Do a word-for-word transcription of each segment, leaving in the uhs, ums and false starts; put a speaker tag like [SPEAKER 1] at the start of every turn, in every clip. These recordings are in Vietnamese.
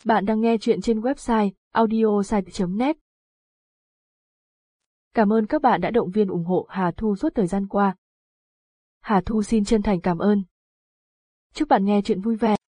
[SPEAKER 1] Bạn đang nghe chuyện trên website audiosite chấm net. Cảm ơn các bạn đã động viên ủng hộ Hà Thu suốt thời gian qua. Hà Thu xin chân thành cảm ơn. Chúc bạn nghe chuyện vui vẻ.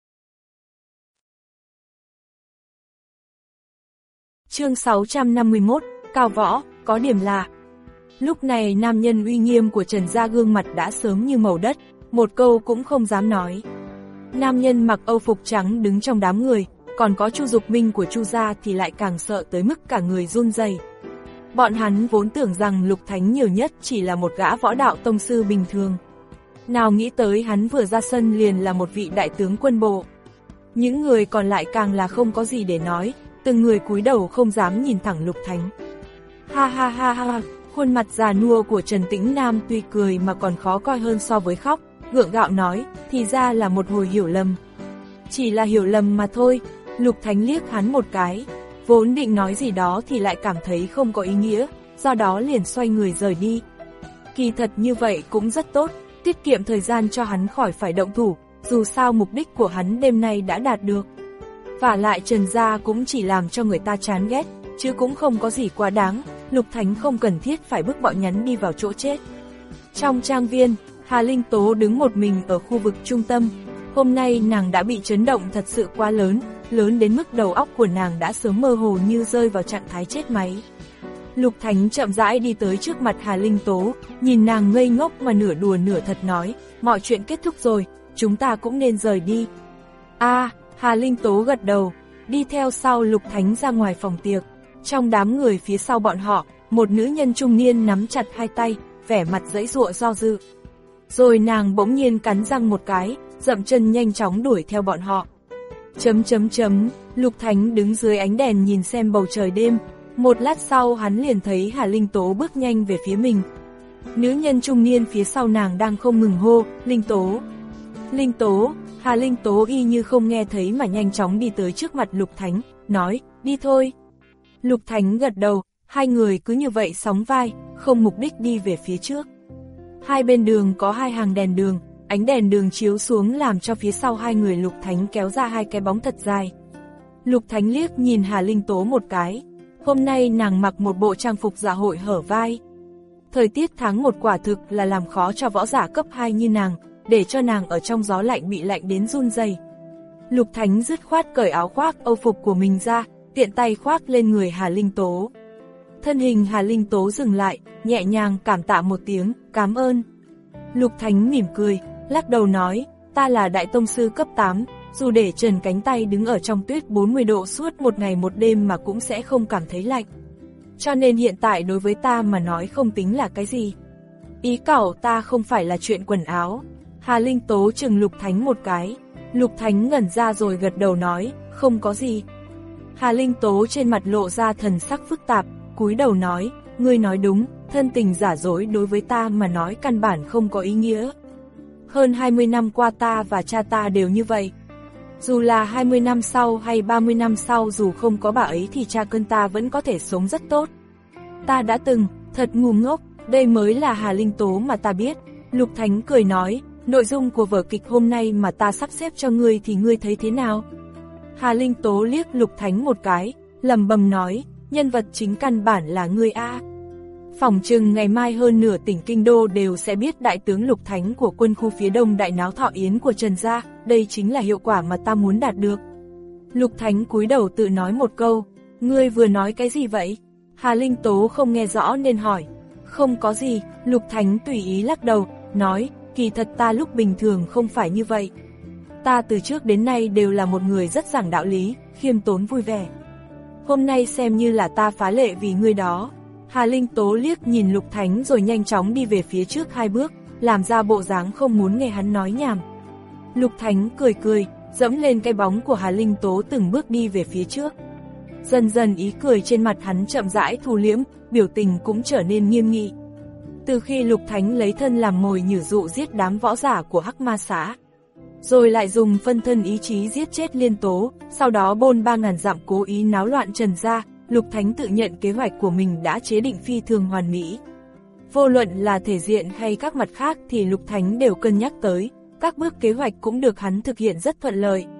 [SPEAKER 2] Chương sáu trăm năm mươi mốt, Cao Võ, có điểm lạ. Lúc này nam nhân uy nghiêm của Trần gia gương mặt đã sớm như màu đất, một câu cũng không dám nói. Nam nhân mặc âu phục trắng đứng trong đám người, còn có Chu Dục Minh của Chu gia thì lại càng sợ tới mức cả người run rẩy. Bọn hắn vốn tưởng rằng Lục Thánh nhiều nhất chỉ là một gã võ đạo tông sư bình thường. Nào nghĩ tới hắn vừa ra sân liền là một vị đại tướng quân bộ. Những người còn lại càng là không có gì để nói, từng người cúi đầu không dám nhìn thẳng Lục Thánh. Ha ha ha ha, khuôn mặt già nua của Trần Tĩnh Nam tuy cười mà còn khó coi hơn so với khóc, gượng gạo nói, thì ra là một hồi hiểu lầm. Chỉ là hiểu lầm mà thôi. Lục Thánh liếc hắn một cái, vốn định nói gì đó thì lại cảm thấy không có ý nghĩa, do đó liền xoay người rời đi. Kỳ thật như vậy cũng rất tốt, tiết kiệm thời gian cho hắn khỏi phải động thủ, dù sao mục đích của hắn đêm nay đã đạt được. Vả lại Trần gia cũng chỉ làm cho người ta chán ghét, chứ cũng không có gì quá đáng, Lục Thánh không cần thiết phải bức bọn nhắn đi vào chỗ chết. Trong trang viên, Hà Linh Tố đứng một mình ở khu vực trung tâm. Hôm nay nàng đã bị chấn động thật sự quá lớn, lớn đến mức đầu óc của nàng đã sớm mơ hồ như rơi vào trạng thái chết máy. Lục Thánh chậm rãi đi tới trước mặt Hà Linh Tố, nhìn nàng ngây ngốc mà nửa đùa nửa thật nói, mọi chuyện kết thúc rồi, chúng ta cũng nên rời đi. A, à, Hà Linh Tố gật đầu, đi theo sau Lục Thánh ra ngoài phòng tiệc. Trong đám người phía sau bọn họ, một nữ nhân trung niên nắm chặt hai tay, vẻ mặt giãy giụa do dự. Rồi nàng bỗng nhiên cắn răng một cái, dậm chân nhanh chóng đuổi theo bọn họ. Chấm chấm chấm, Lục Thánh đứng dưới ánh đèn nhìn xem bầu trời đêm, một lát sau hắn liền thấy Hà Linh Tố bước nhanh về phía mình. Nữ nhân trung niên phía sau nàng đang không ngừng hô, Linh Tố, Linh Tố, Hà Linh Tố y như không nghe thấy mà nhanh chóng đi tới trước mặt Lục Thánh, nói, đi thôi. Lục Thánh gật đầu, hai người cứ như vậy sóng vai, không mục đích đi về phía trước. Hai bên đường có hai hàng đèn đường, ánh đèn đường chiếu xuống làm cho phía sau hai người Lục Thánh kéo ra hai cái bóng thật dài. Lục Thánh liếc nhìn Hà Linh Tố một cái, hôm nay nàng mặc một bộ trang phục dạ hội hở vai. Thời tiết tháng một quả thực là làm khó cho võ giả cấp hai như nàng, để cho nàng ở trong gió lạnh bị lạnh đến run rẩy. Lục Thánh dứt khoát cởi áo khoác âu phục của mình ra, tiện tay khoác lên người Hà Linh Tố. Thân hình Hà Linh Tố dừng lại, nhẹ nhàng cảm tạ một tiếng, cảm ơn. Lục Thánh mỉm cười, lắc đầu nói, ta là đại tông sư cấp tám, dù để trần cánh tay đứng ở trong tuyết bốn mươi độ suốt một ngày một đêm mà cũng sẽ không cảm thấy lạnh. Cho nên hiện tại đối với ta mà nói không tính là cái gì. Ý cảo ta không phải là chuyện quần áo. Hà Linh Tố chừng Lục Thánh một cái, Lục Thánh ngẩn ra rồi gật đầu nói, không có gì. Hà Linh Tố trên mặt lộ ra thần sắc phức tạp, cúi đầu nói, ngươi nói đúng, thân tình giả dối đối với ta mà nói căn bản không có ý nghĩa. Hơn hai mươi năm qua ta và cha ta đều như vậy. Dù là hai mươi năm sau hay ba mươi năm sau, dù không có bà ấy thì cha cơn ta vẫn có thể sống rất tốt. Ta đã từng, thật ngu ngốc, đây mới là Hà Linh Tố mà ta biết. Lục Thánh cười nói, nội dung của vở kịch hôm nay mà ta sắp xếp cho ngươi thì ngươi thấy thế nào? Hà Linh Tố liếc Lục Thánh một cái, lầm bầm nói, nhân vật chính căn bản là ngươi a. Phỏng chừng ngày mai hơn nửa tỉnh Kinh Đô đều sẽ biết đại tướng Lục Thánh của quân khu phía đông đại náo thọ yến của Trần gia, đây chính là hiệu quả mà ta muốn đạt được. Lục Thánh cúi đầu tự nói một câu, ngươi vừa nói cái gì vậy? Hà Linh Tố không nghe rõ nên hỏi, không có gì. Lục Thánh tùy ý lắc đầu, nói, kỳ thật ta lúc bình thường không phải như vậy. Ta từ trước đến nay đều là một người rất giảng đạo lý, khiêm tốn vui vẻ. Hôm nay xem như là ta phá lệ vì ngươi đó. Hà Linh Tố liếc nhìn Lục Thánh rồi nhanh chóng đi về phía trước hai bước, làm ra bộ dáng không muốn nghe hắn nói nhảm. Lục Thánh cười cười, dẫm lên cái bóng của Hà Linh Tố từng bước đi về phía trước. Dần dần ý cười trên mặt hắn chậm rãi thu liễm, biểu tình cũng trở nên nghiêm nghị. Từ khi Lục Thánh lấy thân làm mồi nhử dụ giết đám võ giả của Hắc Ma Xã, rồi lại dùng phân thân ý chí giết chết Liên Tố, sau đó bôn ba ngàn dặm cố ý náo loạn Trần gia, Lục Thánh tự nhận kế hoạch của mình đã chế định phi thường hoàn mỹ. Vô luận là thể diện hay các mặt khác thì Lục Thánh đều cân nhắc tới, các bước kế hoạch cũng được hắn thực hiện rất thuận lợi.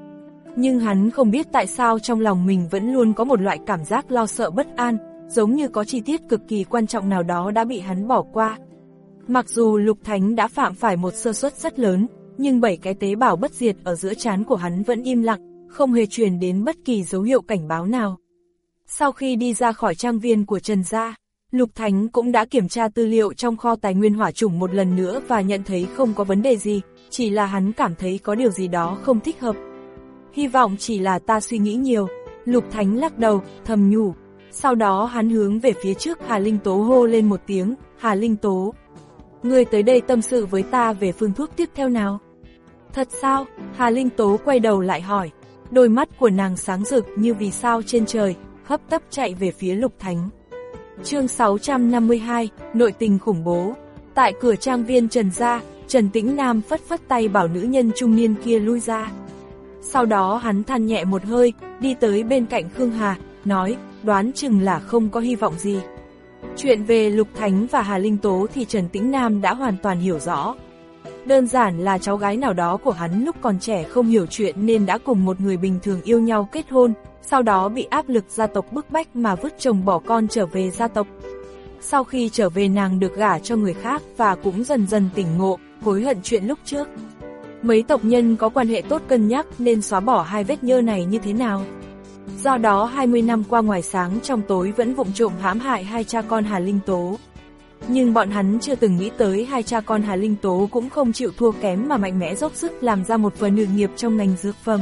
[SPEAKER 2] Nhưng hắn không biết tại sao trong lòng mình vẫn luôn có một loại cảm giác lo sợ bất an, giống như có chi tiết cực kỳ quan trọng nào đó đã bị hắn bỏ qua. Mặc dù Lục Thánh đã phạm phải một sơ suất rất lớn, nhưng bảy cái tế bào bất diệt ở giữa trán của hắn vẫn im lặng, không hề truyền đến bất kỳ dấu hiệu cảnh báo nào. Sau khi đi ra khỏi trang viên của Trần gia, Lục Thánh cũng đã kiểm tra tư liệu trong kho tài nguyên hỏa chủng một lần nữa và nhận thấy không có vấn đề gì, chỉ là hắn cảm thấy có điều gì đó không thích hợp. Hy vọng chỉ là ta suy nghĩ nhiều, Lục Thánh lắc đầu, thầm nhủ. Sau đó hắn hướng về phía trước Hà Linh Tố hô lên một tiếng, Hà Linh Tố. Ngươi tới đây tâm sự với ta về phương thuốc tiếp theo nào? Thật sao? Hà Linh Tố quay đầu lại hỏi. Đôi mắt của nàng sáng rực như vì sao trên trời, hấp tấp chạy về phía Lục Thánh. Chương sáu trăm năm mươi hai, nội tình khủng bố. Tại cửa trang viên Trần gia, Trần Tĩnh Nam phất phất tay bảo nữ nhân trung niên kia lui ra. Sau đó hắn than nhẹ một hơi, đi tới bên cạnh Khương Hà, nói, đoán chừng là không có hy vọng gì. Chuyện về Lục Thánh và Hà Linh Tố thì Trần Tĩnh Nam đã hoàn toàn hiểu rõ. Đơn giản là cháu gái nào đó của hắn lúc còn trẻ không hiểu chuyện nên đã cùng một người bình thường yêu nhau kết hôn, sau đó bị áp lực gia tộc bức bách mà vứt chồng bỏ con trở về gia tộc. Sau khi trở về nàng được gả cho người khác và cũng dần dần tỉnh ngộ, hối hận chuyện lúc trước. Mấy tộc nhân có quan hệ tốt cân nhắc nên xóa bỏ hai vết nhơ này như thế nào. Do đó hai mươi năm qua ngoài sáng trong tối vẫn vụng trộm hãm hại hai cha con Hà Linh Tố. Nhưng bọn hắn chưa từng nghĩ tới hai cha con Hà Linh Tố cũng không chịu thua kém mà mạnh mẽ dốc sức làm ra một phần sự nghiệp trong ngành dược phẩm.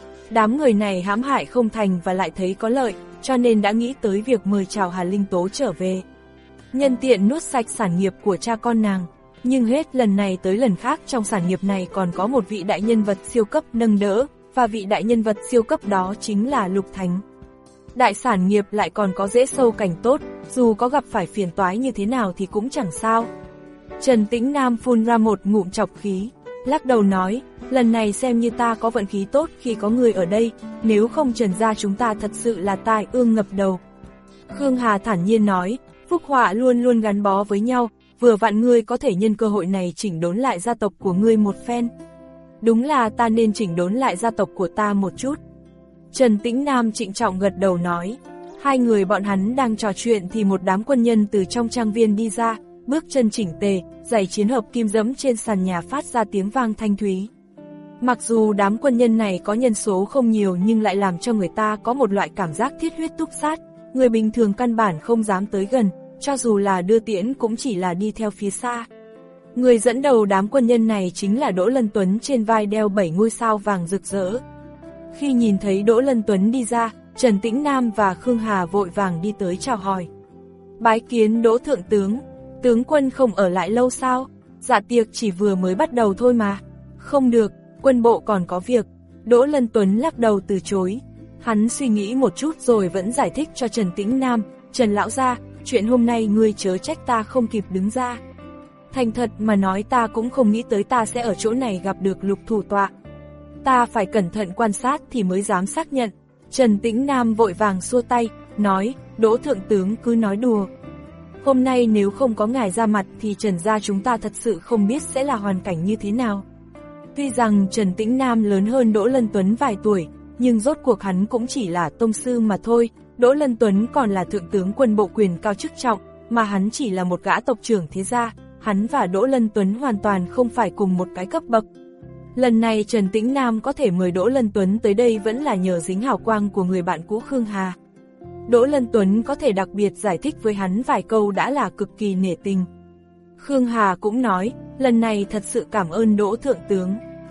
[SPEAKER 2] Đám người này hãm hại không thành và lại thấy có lợi, cho nên đã nghĩ tới việc mời chào Hà Linh Tố trở về. Nhân tiện nuốt sạch sản nghiệp của cha con nàng. Nhưng hết lần này tới lần khác trong sản nghiệp này còn có một vị đại nhân vật siêu cấp nâng đỡ, và vị đại nhân vật siêu cấp đó chính là Lục Thánh. Đại sản nghiệp lại còn có rễ sâu cành tốt, dù có gặp phải phiền toái như thế nào thì cũng chẳng sao. Trần Tĩnh Nam phun ra một ngụm trọc khí, lắc đầu nói, lần này xem như ta có vận khí tốt khi có người ở đây, nếu không Trần gia chúng ta thật sự là tai ương ngập đầu. Khương Hà thản nhiên nói, phúc họa luôn luôn gắn bó với nhau, vừa vặn ngươi có thể nhân cơ hội này chỉnh đốn lại gia tộc của ngươi một phen. Đúng là ta nên chỉnh đốn lại gia tộc của ta một chút. Trần Tĩnh Nam trịnh trọng gật đầu nói. Hai người bọn hắn đang trò chuyện thì một đám quân nhân từ trong trang viên đi ra, bước chân chỉnh tề, giày chiến hợp kim dẫm trên sàn nhà phát ra tiếng vang thanh thúy. Mặc dù đám quân nhân này có nhân số không nhiều nhưng lại làm cho người ta có một loại cảm giác thiết huyết túc sát, người bình thường căn bản không dám tới gần, cho dù là đưa tiễn cũng chỉ là đi theo phía xa. Người dẫn đầu đám quân nhân này chính là Đỗ Lân Tuấn trên vai đeo bảy ngôi sao vàng rực rỡ. Khi nhìn thấy Đỗ Lân Tuấn đi ra, Trần Tĩnh Nam và Khương Hà vội vàng đi tới chào hỏi. Bái kiến Đỗ Thượng Tướng, tướng quân không ở lại lâu sao? Dạ tiệc chỉ vừa mới bắt đầu thôi mà. Không được, quân bộ còn có việc. Đỗ Lân Tuấn lắc đầu từ chối. Hắn suy nghĩ một chút rồi vẫn giải thích cho Trần Tĩnh Nam, Trần lão gia, chuyện hôm nay ngươi chớ trách ta không kịp đứng ra. Thành thật mà nói ta cũng không nghĩ tới ta sẽ ở chỗ này gặp được Lục thủ tọa. Ta phải cẩn thận quan sát thì mới dám xác nhận. Trần Tĩnh Nam vội vàng xua tay, nói, Đỗ Thượng Tướng cứ nói đùa. Hôm nay nếu không có ngài ra mặt thì Trần gia chúng ta thật sự không biết sẽ là hoàn cảnh như thế nào. Tuy rằng Trần Tĩnh Nam lớn hơn Đỗ Lân Tuấn vài tuổi, nhưng rốt cuộc hắn cũng chỉ là tông sư mà thôi. Đỗ Lân Tuấn còn là thượng tướng quân bộ quyền cao chức trọng, mà hắn chỉ là một gã tộc trưởng thế gia. Hắn và Đỗ Lân Tuấn hoàn toàn không phải cùng một cái cấp bậc. Lần này Trần Tĩnh Nam có thể mời Đỗ Lân Tuấn tới đây vẫn là nhờ dính hào quang của người bạn cũ Khương Hà. Đỗ Lân Tuấn có thể đặc biệt giải thích với hắn vài câu đã là cực kỳ nể tình. Khương Hà cũng nói, lần này thật sự cảm ơn Đỗ Thượng Tướng.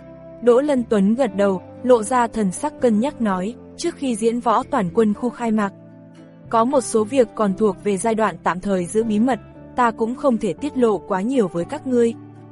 [SPEAKER 2] Đỗ Lân Tuấn gật đầu, lộ ra thần sắc cân nhắc nói, trước khi diễn võ toàn quân khu khai mạc, có một số việc còn thuộc về giai đoạn tạm thời giữ bí mật, ta cũng không thể tiết lộ quá nhiều với các ngươi.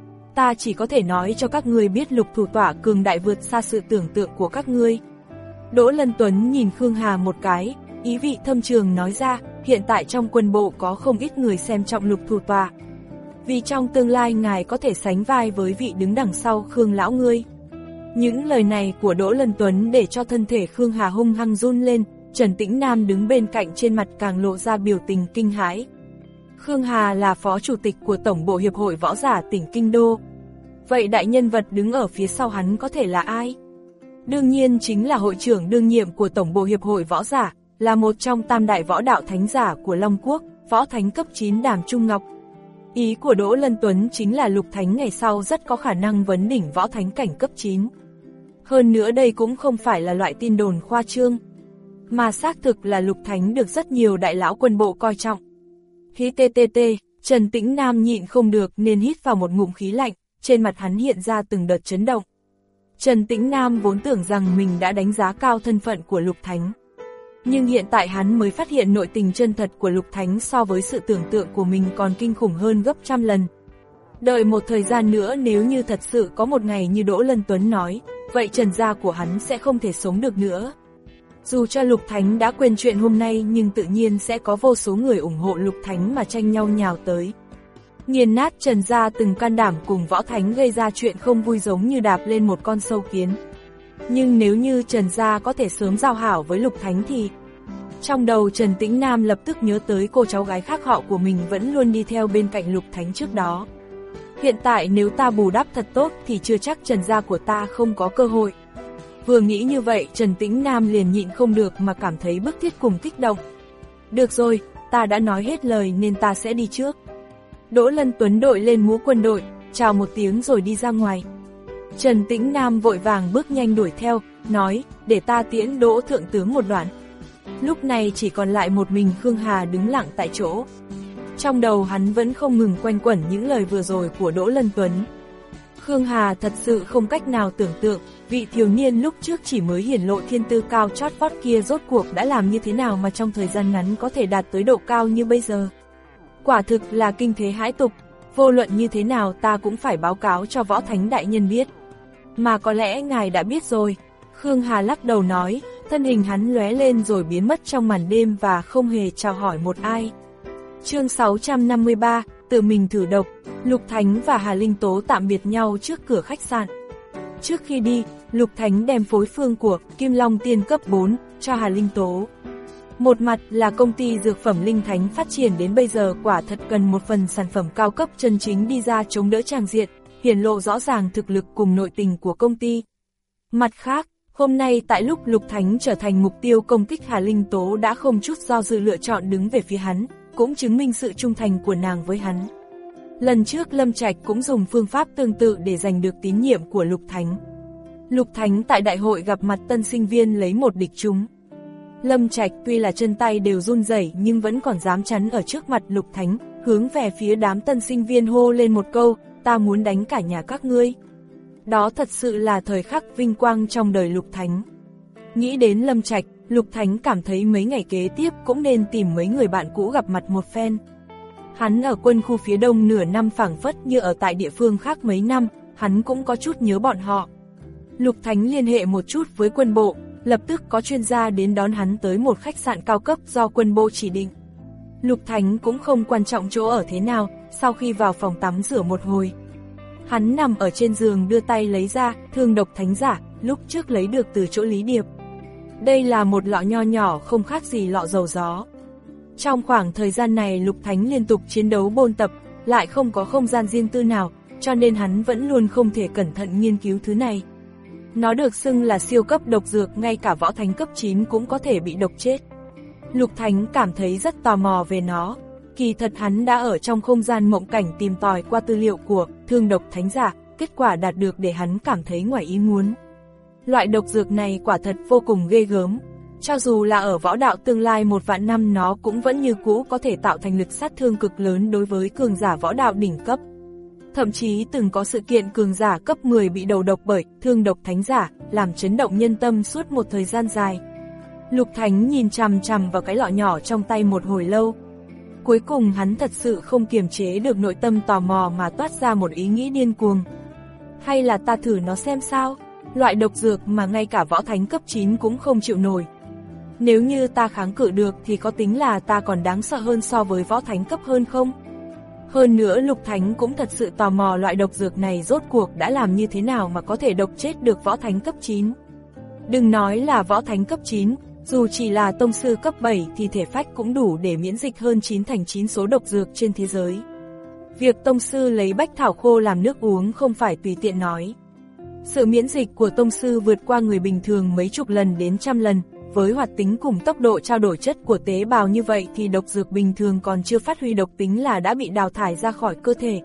[SPEAKER 2] Ta chỉ có thể nói cho các ngươi biết Lục thủ tọa cường đại vượt xa sự tưởng tượng của các ngươi. Đỗ Lân Tuấn nhìn Khương Hà một cái, ý vị thâm trường nói ra, hiện tại trong quân bộ có không ít người xem trọng Lục thủ tọa. Vì trong tương lai ngài có thể sánh vai với vị đứng đằng sau Khương lão ngươi. Những lời này của Đỗ Lân Tuấn để cho thân thể Khương Hà hung hăng run lên, Trần Tĩnh Nam đứng bên cạnh trên mặt càng lộ ra biểu tình kinh hãi. Khương Hà là phó chủ tịch của Tổng bộ Hiệp hội Võ giả tỉnh Kinh Đô. Vậy đại nhân vật đứng ở phía sau hắn có thể là ai? Đương nhiên chính là hội trưởng đương nhiệm của Tổng bộ Hiệp hội Võ Giả, là một trong tam đại võ đạo thánh giả của Long Quốc, võ thánh cấp chín Đàm Trung Ngọc. Ý của Đỗ Lân Tuấn chính là Lục Thánh ngày sau rất có khả năng vấn đỉnh võ thánh cảnh cấp chín. Hơn nữa đây cũng không phải là loại tin đồn khoa trương, mà xác thực là Lục Thánh được rất nhiều đại lão quân bộ coi trọng. Khí tê tê tê, Trần Tĩnh Nam nhịn không được nên hít vào một ngụm khí lạnh, trên mặt hắn hiện ra từng đợt chấn động. Trần Tĩnh Nam vốn tưởng rằng mình đã đánh giá cao thân phận của Lục Thánh. Nhưng hiện tại hắn mới phát hiện nội tình chân thật của Lục Thánh so với sự tưởng tượng của mình còn kinh khủng hơn gấp trăm lần. Đợi một thời gian nữa nếu như thật sự có một ngày như Đỗ Lân Tuấn nói, vậy Trần gia của hắn sẽ không thể sống được nữa. Dù cho Lục Thánh đã quên chuyện hôm nay nhưng tự nhiên sẽ có vô số người ủng hộ Lục Thánh mà tranh nhau nhào tới. Nghiền nát Trần gia từng can đảm cùng Võ Thánh gây ra chuyện không vui giống như đạp lên một con sâu kiến. Nhưng nếu như Trần gia có thể sớm giao hảo với Lục Thánh thì... Trong đầu Trần Tĩnh Nam lập tức nhớ tới cô cháu gái khác họ của mình vẫn luôn đi theo bên cạnh Lục Thánh trước đó. Hiện tại nếu ta bù đắp thật tốt thì chưa chắc Trần gia của ta không có cơ hội. Vừa nghĩ như vậy Trần Tĩnh Nam liền nhịn không được mà cảm thấy bức thiết cùng kích động. Được rồi, ta đã nói hết lời nên ta sẽ đi trước. Đỗ Lân Tuấn đội lên mũ quân đội, chào một tiếng rồi đi ra ngoài. Trần Tĩnh Nam vội vàng bước nhanh đuổi theo, nói, để ta tiễn Đỗ thượng tướng một đoạn. Lúc này chỉ còn lại một mình Khương Hà đứng lặng tại chỗ. Trong đầu hắn vẫn không ngừng quanh quẩn những lời vừa rồi của Đỗ Lân Tuấn. Khương Hà thật sự không cách nào tưởng tượng, vị thiếu niên lúc trước chỉ mới hiển lộ thiên tư cao chót vót kia rốt cuộc đã làm như thế nào mà trong thời gian ngắn có thể đạt tới độ cao như bây giờ. Quả thực là kinh thế hãi tục, vô luận như thế nào ta cũng phải báo cáo cho Võ Thánh đại nhân biết. Mà có lẽ ngài đã biết rồi. Khương Hà lắc đầu nói, thân hình hắn lóe lên rồi biến mất trong màn đêm và không hề chào hỏi một ai. Chương sáu trăm năm mươi ba, tự mình thử độc. Lục Thánh và Hà Linh Tố tạm biệt nhau trước cửa khách sạn. Trước khi đi, Lục Thánh đem phối phương của Kim Long Tiên cấp bốn cho Hà Linh Tố. Một mặt là công ty dược phẩm Linh Thánh phát triển đến bây giờ quả thật cần một phần sản phẩm cao cấp chân chính đi ra chống đỡ tràng diện, hiển lộ rõ ràng thực lực cùng nội tình của công ty. Mặt khác, hôm nay tại lúc Lục Thánh trở thành mục tiêu công kích Hà Linh Tố đã không chút do dự lựa chọn đứng về phía hắn, cũng chứng minh sự trung thành của nàng với hắn. Lần trước Lâm Trạch cũng dùng phương pháp tương tự để giành được tín nhiệm của Lục Thánh. Lục Thánh tại đại hội gặp mặt tân sinh viên lấy một địch chúng. Lâm Trạch tuy là chân tay đều run rẩy nhưng vẫn còn dám chắn ở trước mặt Lục Thánh, hướng về phía đám tân sinh viên hô lên một câu, ta muốn đánh cả nhà các ngươi. Đó thật sự là thời khắc vinh quang trong đời Lục Thánh. Nghĩ đến Lâm Trạch, Lục Thánh cảm thấy mấy ngày kế tiếp cũng nên tìm mấy người bạn cũ gặp mặt một phen. Hắn ở quân khu phía đông nửa năm phảng phất như ở tại địa phương khác mấy năm, hắn cũng có chút nhớ bọn họ. Lục Thánh liên hệ một chút với quân bộ, lập tức có chuyên gia đến đón hắn tới một khách sạn cao cấp do quân bộ chỉ định. Lục Thánh cũng không quan trọng chỗ ở thế nào, sau khi vào phòng tắm rửa một hồi. Hắn nằm ở trên giường đưa tay lấy ra thương độc thánh giả, lúc trước lấy được từ chỗ Lý Điệp. Đây là một lọ nho nhỏ không khác gì lọ dầu gió. Trong khoảng thời gian này Lục Thánh liên tục chiến đấu bôn tập, lại không có không gian riêng tư nào, cho nên hắn vẫn luôn không thể cẩn thận nghiên cứu thứ này. Nó được xưng là siêu cấp độc dược, ngay cả võ thánh cấp chín cũng có thể bị độc chết. Lục Thánh cảm thấy rất tò mò về nó. Kỳ thật hắn đã ở trong không gian mộng cảnh tìm tòi qua tư liệu của thương độc thánh giả, kết quả đạt được để hắn cảm thấy ngoài ý muốn. Loại độc dược này quả thật vô cùng ghê gớm. Cho dù là ở võ đạo tương lai một vạn năm nó cũng vẫn như cũ có thể tạo thành lực sát thương cực lớn đối với cường giả võ đạo đỉnh cấp. Thậm chí từng có sự kiện cường giả cấp mười bị đầu độc bởi thương độc thánh giả, làm chấn động nhân tâm suốt một thời gian dài. Lục Thánh nhìn chằm chằm vào cái lọ nhỏ trong tay một hồi lâu. Cuối cùng hắn thật sự không kiềm chế được nội tâm tò mò mà toát ra một ý nghĩ điên cuồng. Hay là ta thử nó xem sao? Loại độc dược mà ngay cả võ thánh cấp chín cũng không chịu nổi. Nếu như ta kháng cự được thì có tính là ta còn đáng sợ hơn so với võ thánh cấp hơn không? Hơn nữa Lục Thánh cũng thật sự tò mò loại độc dược này rốt cuộc đã làm như thế nào mà có thể độc chết được võ thánh cấp chín. Đừng nói là võ thánh cấp chín, dù chỉ là tông sư cấp bảy thì thể phách cũng đủ để miễn dịch hơn chín thành chín số độc dược trên thế giới. Việc tông sư lấy bách thảo khô làm nước uống không phải tùy tiện nói. Sự miễn dịch của tông sư vượt qua người bình thường mấy chục lần đến trăm lần, với hoạt tính cùng tốc độ trao đổi chất của tế bào như vậy thì độc dược bình thường còn chưa phát huy độc tính là đã bị đào thải ra khỏi cơ thể.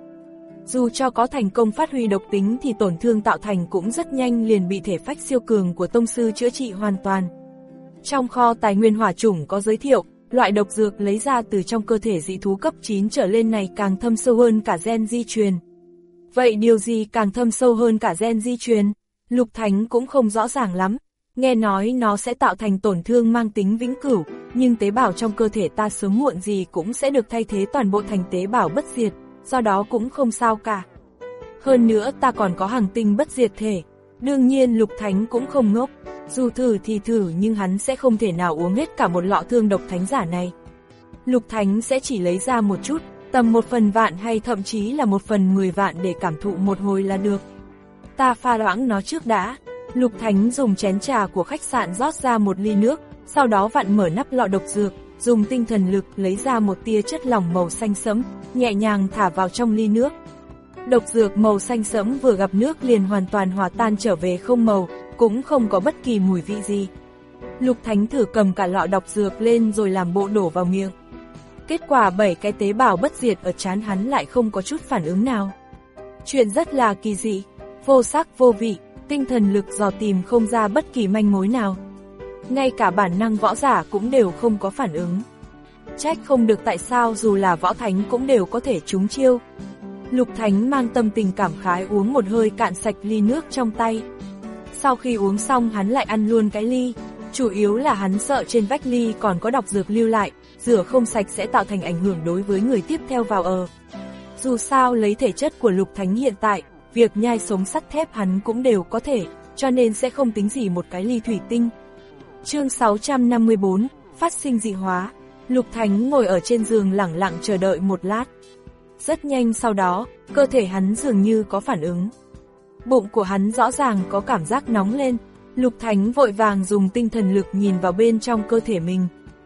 [SPEAKER 2] Dù cho có thành công phát huy độc tính thì tổn thương tạo thành cũng rất nhanh liền bị thể phách siêu cường của tông sư chữa trị hoàn toàn. Trong kho tài nguyên hỏa chủng có giới thiệu, loại độc dược lấy ra từ trong cơ thể dị thú cấp chín trở lên này càng thâm sâu hơn cả gen di truyền. Vậy điều gì càng thâm sâu hơn cả gen di truyền? Lục Thánh cũng không rõ ràng lắm. Nghe nói nó sẽ tạo thành tổn thương mang tính vĩnh cửu, nhưng tế bào trong cơ thể ta sớm muộn gì cũng sẽ được thay thế toàn bộ thành tế bào bất diệt, do đó cũng không sao cả. Hơn nữa ta còn có hàng tinh bất diệt thể. Đương nhiên Lục Thánh cũng không ngốc, dù thử thì thử nhưng hắn sẽ không thể nào uống hết cả một lọ thương độc thánh giả này. Lục Thánh sẽ chỉ lấy ra một chút, tầm một phần vạn hay thậm chí là một phần mười vạn để cảm thụ một hồi là được. Ta pha loãng nó trước đã. Lục Thánh dùng chén trà của khách sạn rót ra một ly nước, sau đó vặn mở nắp lọ độc dược, dùng tinh thần lực lấy ra một tia chất lỏng màu xanh sẫm, nhẹ nhàng thả vào trong ly nước. Độc dược màu xanh sẫm vừa gặp nước liền hoàn toàn hòa tan trở về không màu, cũng không có bất kỳ mùi vị gì. Lục Thánh thử cầm cả lọ độc dược lên rồi làm bộ đổ vào miệng. Kết quả bảy cái tế bào bất diệt ở trán hắn lại không có chút phản ứng nào. Chuyện rất là kỳ dị, vô sắc vô vị, tinh thần lực dò tìm không ra bất kỳ manh mối nào. Ngay cả bản năng võ giả cũng đều không có phản ứng. Trách không được tại sao dù là võ thánh cũng đều có thể trúng chiêu. Lục Thánh mang tâm tình cảm khái uống một hơi cạn sạch ly nước trong tay. Sau khi uống xong hắn lại ăn luôn cái ly, chủ yếu là hắn sợ trên vách ly còn có độc dược lưu lại, rửa không sạch sẽ tạo thành ảnh hưởng đối với người tiếp theo vào ở. Dù sao lấy thể chất của Lục Thánh hiện tại, việc nhai sống sắt thép hắn cũng đều có thể, cho nên sẽ không tính gì một cái ly thủy tinh. Chương sáu trăm năm mươi bốn, phát sinh dị hóa. Lục Thánh ngồi ở trên giường lẳng lặng chờ đợi một lát. Rất nhanh sau đó, cơ thể hắn dường như có phản ứng. Bụng của hắn rõ ràng có cảm giác nóng lên, Lục Thánh vội vàng dùng tinh thần lực nhìn vào bên trong cơ thể mình.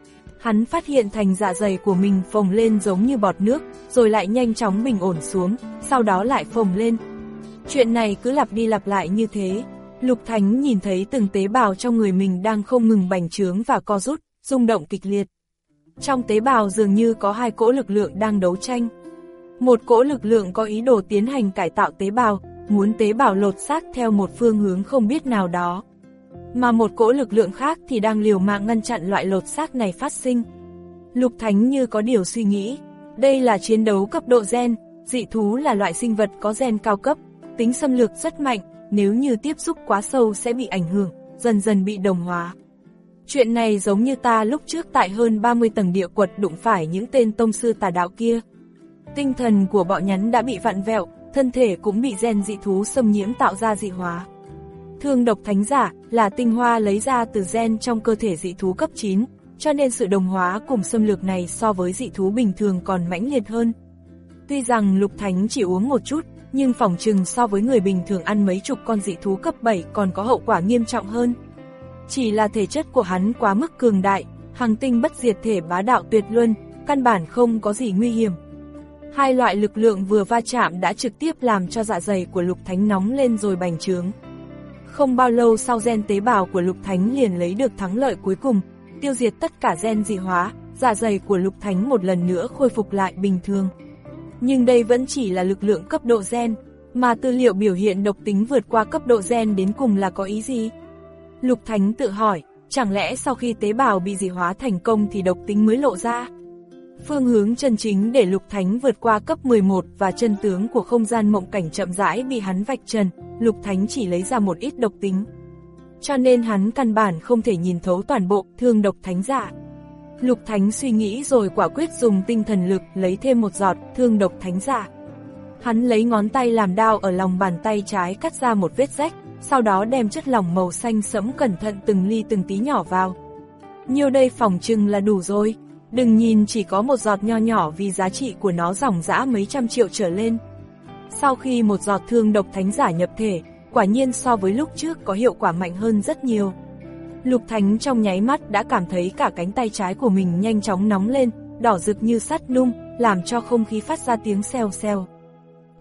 [SPEAKER 2] Hắn phát hiện thành dạ dày của mình phồng lên giống như bọt nước, rồi lại nhanh chóng bình ổn xuống, sau đó lại phồng lên. Chuyện này cứ lặp đi lặp lại như thế. Lục Thánh nhìn thấy từng tế bào trong người mình đang không ngừng bành trướng và co rút, rung động kịch liệt. Trong tế bào dường như có hai cỗ lực lượng đang đấu tranh. Một cỗ lực lượng có ý đồ tiến hành cải tạo tế bào, muốn tế bào lột xác theo một phương hướng không biết nào đó. Mà một cỗ lực lượng khác thì đang liều mạng ngăn chặn loại lột xác này phát sinh. Lục Thánh như có điều suy nghĩ. Đây là chiến đấu cấp độ gen, dị thú là loại sinh vật có gen cao cấp, tính xâm lược rất mạnh, nếu như tiếp xúc quá sâu sẽ bị ảnh hưởng, dần dần bị đồng hóa. Chuyện này giống như ta lúc trước tại hơn ba mươi tầng địa quật đụng phải những tên tông sư tà đạo kia. Tinh thần của bọn nhắn đã bị vặn vẹo, thân thể cũng bị gen dị thú xâm nhiễm tạo ra dị hóa. Thương độc thánh giả là tinh hoa lấy ra từ gen trong cơ thể dị thú cấp chín, cho nên sự đồng hóa cùng xâm lược này so với dị thú bình thường còn mãnh liệt hơn. Tuy rằng Lục Thánh chỉ uống một chút, nhưng phỏng chừng so với người bình thường ăn mấy chục con dị thú cấp bảy còn có hậu quả nghiêm trọng hơn. Chỉ là thể chất của hắn quá mức cường đại, hàng tinh bất diệt thể bá đạo tuyệt luân, căn bản không có gì nguy hiểm. Hai loại lực lượng vừa va chạm đã trực tiếp làm cho dạ dày của Lục Thánh nóng lên rồi bành trướng. Không bao lâu sau gen tế bào của Lục Thánh liền lấy được thắng lợi cuối cùng, tiêu diệt tất cả gen dị hóa, dạ dày của Lục Thánh một lần nữa khôi phục lại bình thường. Nhưng đây vẫn chỉ là lực lượng cấp độ gen, mà tư liệu biểu hiện độc tính vượt qua cấp độ gen đến cùng là có ý gì? Lục Thánh tự hỏi, chẳng lẽ sau khi tế bào bị dị hóa thành công thì độc tính mới lộ ra? Phương hướng chân chính để Lục Thánh vượt qua cấp mười một và chân tướng của không gian mộng cảnh chậm rãi bị hắn vạch trần, Lục Thánh chỉ lấy ra một ít độc tính. Cho nên hắn căn bản không thể nhìn thấu toàn bộ thương độc thánh giả. Lục Thánh suy nghĩ rồi quả quyết dùng tinh thần lực lấy thêm một giọt thương độc thánh giả. Hắn lấy ngón tay làm đao ở lòng bàn tay trái cắt ra một vết rách, sau đó đem chất lỏng màu xanh sẫm cẩn thận từng ly từng tí nhỏ vào. Nhiêu đây phỏng chừng là đủ rồi. Đừng nhìn chỉ có một giọt nho nhỏ vì giá trị của nó ròng rã mấy trăm triệu trở lên. Sau khi một giọt thương độc thánh giả nhập thể, quả nhiên so với lúc trước có hiệu quả mạnh hơn rất nhiều. Lục Thánh trong nháy mắt đã cảm thấy cả cánh tay trái của mình nhanh chóng nóng lên, đỏ rực như sắt nung, làm cho không khí phát ra tiếng xèo xèo.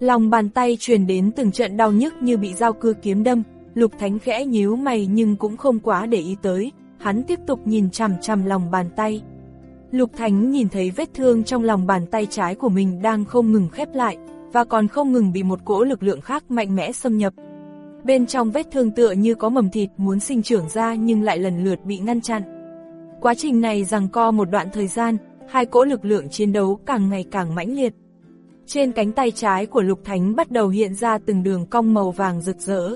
[SPEAKER 2] Lòng bàn tay truyền đến từng trận đau nhức như bị dao cưa kiếm đâm, Lục Thánh khẽ nhíu mày nhưng cũng không quá để ý tới, hắn tiếp tục nhìn chằm chằm lòng bàn tay. Lục Thánh nhìn thấy vết thương trong lòng bàn tay trái của mình đang không ngừng khép lại, và còn không ngừng bị một cỗ lực lượng khác mạnh mẽ xâm nhập. Bên trong vết thương tựa như có mầm thịt muốn sinh trưởng ra nhưng lại lần lượt bị ngăn chặn. Quá trình này giằng co một đoạn thời gian, hai cỗ lực lượng chiến đấu càng ngày càng mãnh liệt. Trên cánh tay trái của Lục Thánh bắt đầu hiện ra từng đường cong màu vàng rực rỡ.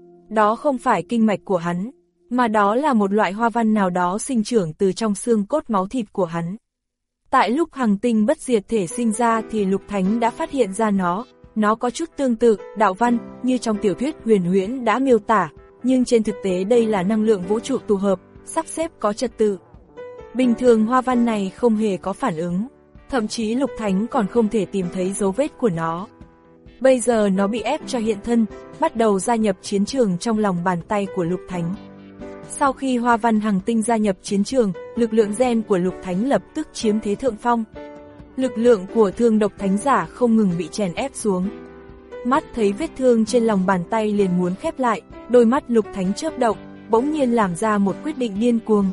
[SPEAKER 2] Đó không phải kinh mạch của hắn, mà đó là một loại hoa văn nào đó sinh trưởng từ trong xương cốt máu thịt của hắn. Tại lúc hằng tinh bất diệt thể sinh ra thì Lục Thánh đã phát hiện ra nó, nó có chút tương tự, đạo văn, như trong tiểu thuyết huyền huyễn đã miêu tả, nhưng trên thực tế đây là năng lượng vũ trụ tụ hợp, sắp xếp có trật tự. Bình thường hoa văn này không hề có phản ứng, thậm chí Lục Thánh còn không thể tìm thấy dấu vết của nó. Bây giờ nó bị ép cho hiện thân, bắt đầu gia nhập chiến trường trong lòng bàn tay của Lục Thánh. Sau khi hoa văn hằng tinh gia nhập chiến trường, lực lượng gen của Lục Thánh lập tức chiếm thế thượng phong. Lực lượng của Thương Độc Thánh Giả không ngừng bị chèn ép xuống. Mắt thấy vết thương trên lòng bàn tay liền muốn khép lại, đôi mắt Lục Thánh chớp động, bỗng nhiên làm ra một quyết định điên cuồng.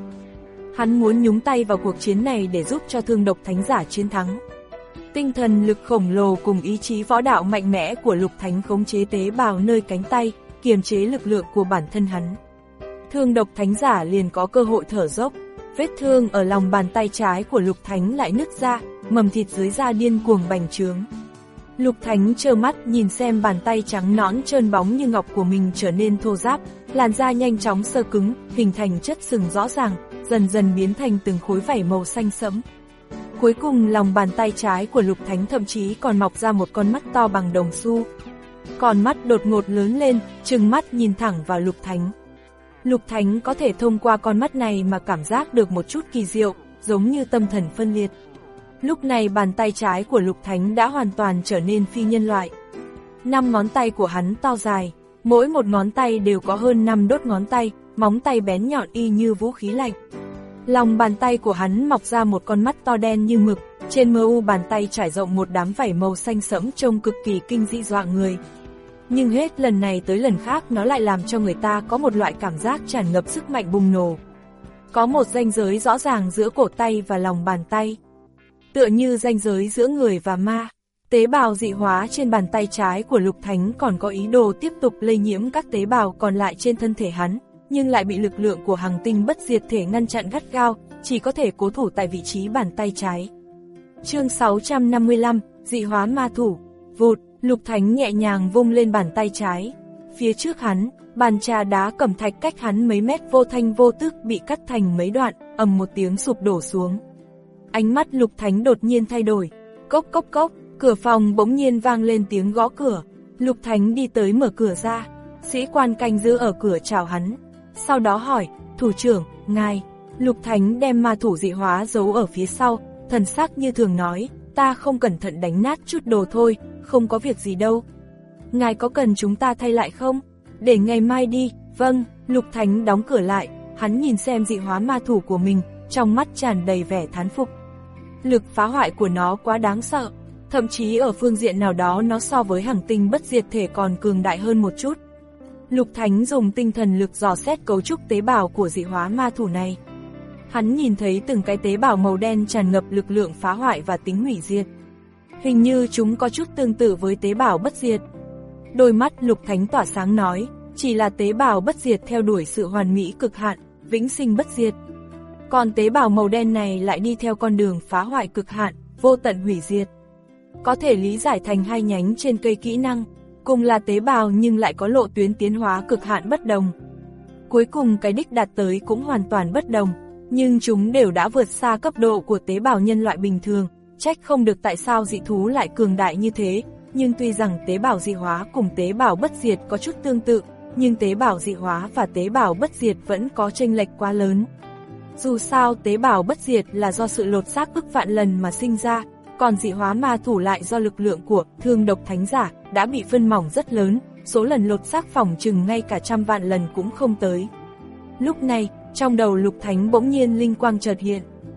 [SPEAKER 2] Hắn muốn nhúng tay vào cuộc chiến này để giúp cho Thương Độc Thánh Giả chiến thắng. Tinh thần lực khổng lồ cùng ý chí võ đạo mạnh mẽ của Lục Thánh khống chế tế bào nơi cánh tay, kiềm chế lực lượng của bản thân hắn. Thương Độc Thánh Giả liền có cơ hội thở dốc, vết thương ở lòng bàn tay trái của Lục Thánh lại nứt ra, mầm thịt dưới da điên cuồng bành trướng. Lục Thánh trơ mắt nhìn xem bàn tay trắng nõn trơn bóng như ngọc của mình trở nên thô ráp, làn da nhanh chóng xơ cứng, hình thành chất sừng rõ ràng, dần dần biến thành từng khối vảy màu xanh sẫm. Cuối cùng lòng bàn tay trái của Lục Thánh thậm chí còn mọc ra một con mắt to bằng đồng xu. Con mắt đột ngột lớn lên, trừng mắt nhìn thẳng vào Lục Thánh. Lục Thánh có thể thông qua con mắt này mà cảm giác được một chút kỳ diệu, giống như tâm thần phân liệt. Lúc này bàn tay trái của Lục Thánh đã hoàn toàn trở nên phi nhân loại. Năm ngón tay của hắn to dài, mỗi một ngón tay đều có hơn năm đốt ngón tay, móng tay bén nhọn y như vũ khí lạnh. Lòng bàn tay của hắn mọc ra một con mắt to đen như mực, trên mờ u bàn tay trải rộng một đám vảy màu xanh sẫm trông cực kỳ kinh dị dọa người. Nhưng hết lần này tới lần khác nó lại làm cho người ta có một loại cảm giác tràn ngập sức mạnh bùng nổ. Có một ranh giới rõ ràng giữa cổ tay và lòng bàn tay. Tựa như ranh giới giữa người và ma. Tế bào dị hóa trên bàn tay trái của Lục Thánh còn có ý đồ tiếp tục lây nhiễm các tế bào còn lại trên thân thể hắn, nhưng lại bị lực lượng của hằng tinh bất diệt thể ngăn chặn gắt gao, chỉ có thể cố thủ tại vị trí bàn tay trái. Chương sáu trăm năm mươi lăm, dị hóa ma thủ. Vụt, Lục Thánh nhẹ nhàng vung lên bàn tay trái. Phía trước hắn, bàn trà đá cẩm thạch cách hắn mấy mét vô thanh vô tức bị cắt thành mấy đoạn, ầm một tiếng sụp đổ xuống. Ánh mắt Lục Thánh đột nhiên thay đổi. Cốc cốc cốc, cửa phòng bỗng nhiên vang lên tiếng gõ cửa. Lục Thánh đi tới mở cửa ra. Sĩ quan canh giữ ở cửa chào hắn. Sau đó hỏi, thủ trưởng, ngài. Lục Thánh đem ma thủ dị hóa giấu ở phía sau, thần sắc như thường nói, ta không cẩn thận đánh nát chút đồ thôi, không có việc gì đâu. Ngài có cần chúng ta thay lại không? Để ngày mai đi. Vâng. Lục Thánh đóng cửa lại, hắn nhìn xem dị hóa ma thủ của mình, trong mắt tràn đầy vẻ thán phục. Lực phá hoại của nó quá đáng sợ, thậm chí ở phương diện nào đó nó so với hằng tinh bất diệt thể còn cường đại hơn một chút. Lục Thánh dùng tinh thần lực dò xét cấu trúc tế bào của dị hóa ma thủ này. Hắn nhìn thấy từng cái tế bào màu đen tràn ngập lực lượng phá hoại và tính hủy diệt. Hình như chúng có chút tương tự với tế bào bất diệt. Đôi mắt Lục Thánh tỏa sáng nói, chỉ là tế bào bất diệt theo đuổi sự hoàn mỹ cực hạn, vĩnh sinh bất diệt. Còn tế bào màu đen này lại đi theo con đường phá hoại cực hạn, vô tận hủy diệt. Có thể lý giải thành hai nhánh trên cây kỹ năng, cùng là tế bào nhưng lại có lộ tuyến tiến hóa cực hạn bất đồng. Cuối cùng cái đích đạt tới cũng hoàn toàn bất đồng, nhưng chúng đều đã vượt xa cấp độ của tế bào nhân loại bình thường, trách không được tại sao dị thú lại cường đại như thế. Nhưng tuy rằng tế bào dị hóa cùng tế bào bất diệt có chút tương tự, nhưng tế bào dị hóa và tế bào bất diệt vẫn có chênh lệch quá lớn. Dù sao tế bào bất diệt là do sự lột xác ức vạn lần mà sinh ra, còn dị hóa ma thủ lại do lực lượng của Thương Độc Thánh Giả đã bị phân mỏng rất lớn, số lần lột xác phỏng chừng ngay cả trăm vạn lần cũng không tới. Lúc này, trong đầu Lục Thánh bỗng nhiên linh quang chợt hiện.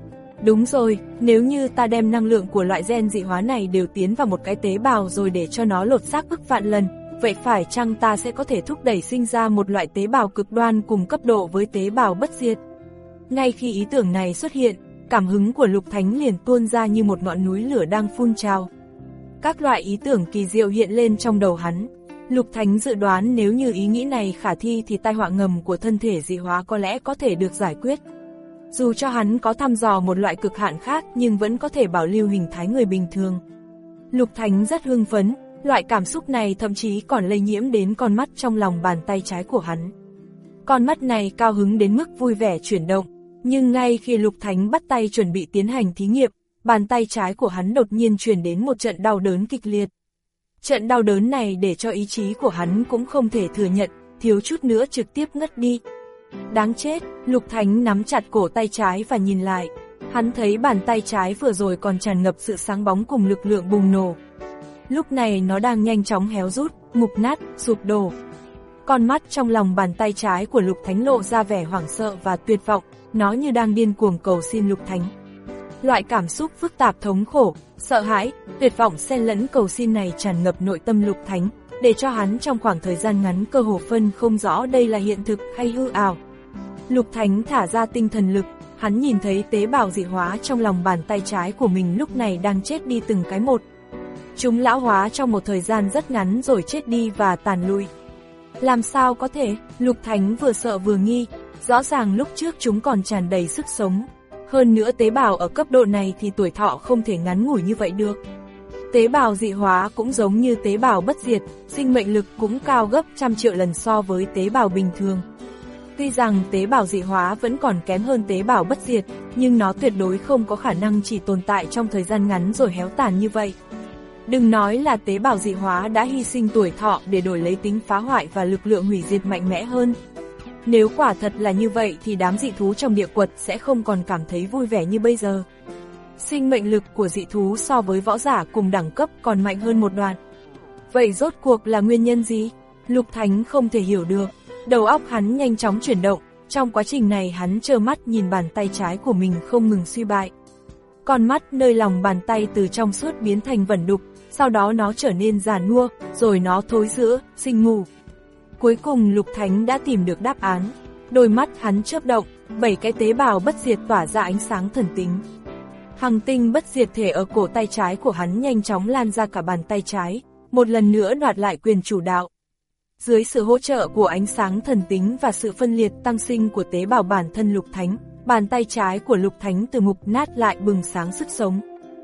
[SPEAKER 2] Đúng rồi, nếu như ta đem năng lượng của loại gen dị hóa này đều tiến vào một cái tế bào rồi để cho nó lột xác ức vạn lần, vậy phải chăng ta sẽ có thể thúc đẩy sinh ra một loại tế bào cực đoan cùng cấp độ với tế bào bất diệt? Ngay khi ý tưởng này xuất hiện, cảm hứng của Lục Thánh liền tuôn ra như một ngọn núi lửa đang phun trào. Các loại ý tưởng kỳ diệu hiện lên trong đầu hắn. Lục Thánh dự đoán nếu như ý nghĩ này khả thi thì tai họa ngầm của thân thể dị hóa có lẽ có thể được giải quyết. Dù cho hắn có thăm dò một loại cực hạn khác nhưng vẫn có thể bảo lưu hình thái người bình thường. Lục Thánh rất hưng phấn, loại cảm xúc này thậm chí còn lây nhiễm đến con mắt trong lòng bàn tay trái của hắn. Con mắt này cao hứng đến mức vui vẻ chuyển động, nhưng ngay khi Lục Thánh bắt tay chuẩn bị tiến hành thí nghiệm, bàn tay trái của hắn đột nhiên truyền đến một trận đau đớn kịch liệt. Trận đau đớn này để cho ý chí của hắn cũng không thể thừa nhận, thiếu chút nữa trực tiếp ngất đi. Đáng chết, Lục Thánh nắm chặt cổ tay trái và nhìn lại. Hắn thấy bàn tay trái vừa rồi còn tràn ngập sự sáng bóng cùng lực lượng bùng nổ. Lúc này nó đang nhanh chóng héo rút, mục nát, sụp đổ. Con mắt trong lòng bàn tay trái của Lục Thánh lộ ra vẻ hoảng sợ và tuyệt vọng, nó như đang điên cuồng cầu xin Lục Thánh. Loại cảm xúc phức tạp thống khổ, sợ hãi, tuyệt vọng xen lẫn cầu xin này tràn ngập nội tâm Lục Thánh, để cho hắn trong khoảng thời gian ngắn cơ hồ phân không rõ đây là hiện thực hay hư ảo. Lục Thánh thả ra tinh thần lực, hắn nhìn thấy tế bào dị hóa trong lòng bàn tay trái của mình lúc này đang chết đi từng cái một. Chúng lão hóa trong một thời gian rất ngắn rồi chết đi và tàn lụi. Làm sao có thể? Lục Thánh vừa sợ vừa nghi, rõ ràng lúc trước chúng còn tràn đầy sức sống. Hơn nữa tế bào ở cấp độ này thì tuổi thọ không thể ngắn ngủi như vậy được. Tế bào dị hóa cũng giống như tế bào bất diệt, sinh mệnh lực cũng cao gấp trăm triệu lần so với tế bào bình thường. Tuy rằng tế bào dị hóa vẫn còn kém hơn tế bào bất diệt, nhưng nó tuyệt đối không có khả năng chỉ tồn tại trong thời gian ngắn rồi héo tàn như vậy. Đừng nói là tế bào dị hóa đã hy sinh tuổi thọ để đổi lấy tính phá hoại và lực lượng hủy diệt mạnh mẽ hơn. Nếu quả thật là như vậy thì đám dị thú trong địa quật sẽ không còn cảm thấy vui vẻ như bây giờ. Sinh mệnh lực của dị thú so với võ giả cùng đẳng cấp còn mạnh hơn một đoạn. Vậy rốt cuộc là nguyên nhân gì? Lục Thánh không thể hiểu được. Đầu óc hắn nhanh chóng chuyển động, trong quá trình này hắn trơ mắt nhìn bàn tay trái của mình không ngừng suy bại. Con mắt nơi lòng bàn tay từ trong suốt biến thành vẩn đục, sau đó nó trở nên già nua, rồi nó thối rữa, sinh mù. Cuối cùng Lục Thánh đã tìm được đáp án. Đôi mắt hắn chớp động, bảy cái tế bào bất diệt tỏa ra ánh sáng thần tính. Hằng tinh bất diệt thể ở cổ tay trái của hắn nhanh chóng lan ra cả bàn tay trái, một lần nữa đoạt lại quyền chủ đạo. Dưới sự hỗ trợ của ánh sáng thần tính và sự phân liệt tăng sinh của tế bào bản thân Lục Thánh, bàn tay trái của Lục Thánh từ mục nát lại bừng sáng sức sống.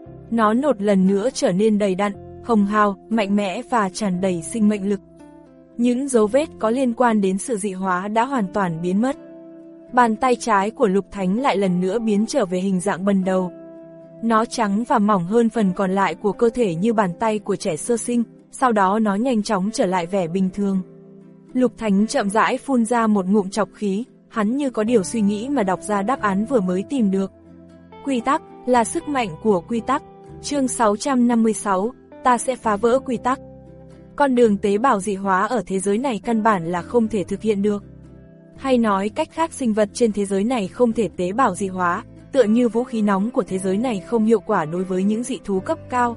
[SPEAKER 2] Nó một lần nữa trở nên đầy đặn, hồng hào, mạnh mẽ và tràn đầy sinh mệnh lực. Những dấu vết có liên quan đến sự dị hóa đã hoàn toàn biến mất. Bàn tay trái của Lục Thánh lại lần nữa biến trở về hình dạng ban đầu. Nó trắng và mỏng hơn phần còn lại của cơ thể như bàn tay của trẻ sơ sinh, sau đó nó nhanh chóng trở lại vẻ bình thường. Lục Thánh chậm rãi phun ra một ngụm trọc khí, hắn như có điều suy nghĩ mà đọc ra đáp án vừa mới tìm được. Quy tắc là sức mạnh của quy tắc. Chương sáu trăm năm mươi sáu, ta sẽ phá vỡ quy tắc. Con đường tế bào dị hóa ở thế giới này căn bản là không thể thực hiện được. Hay nói cách khác, sinh vật trên thế giới này không thể tế bào dị hóa, tựa như vũ khí nóng của thế giới này không hiệu quả đối với những dị thú cấp cao.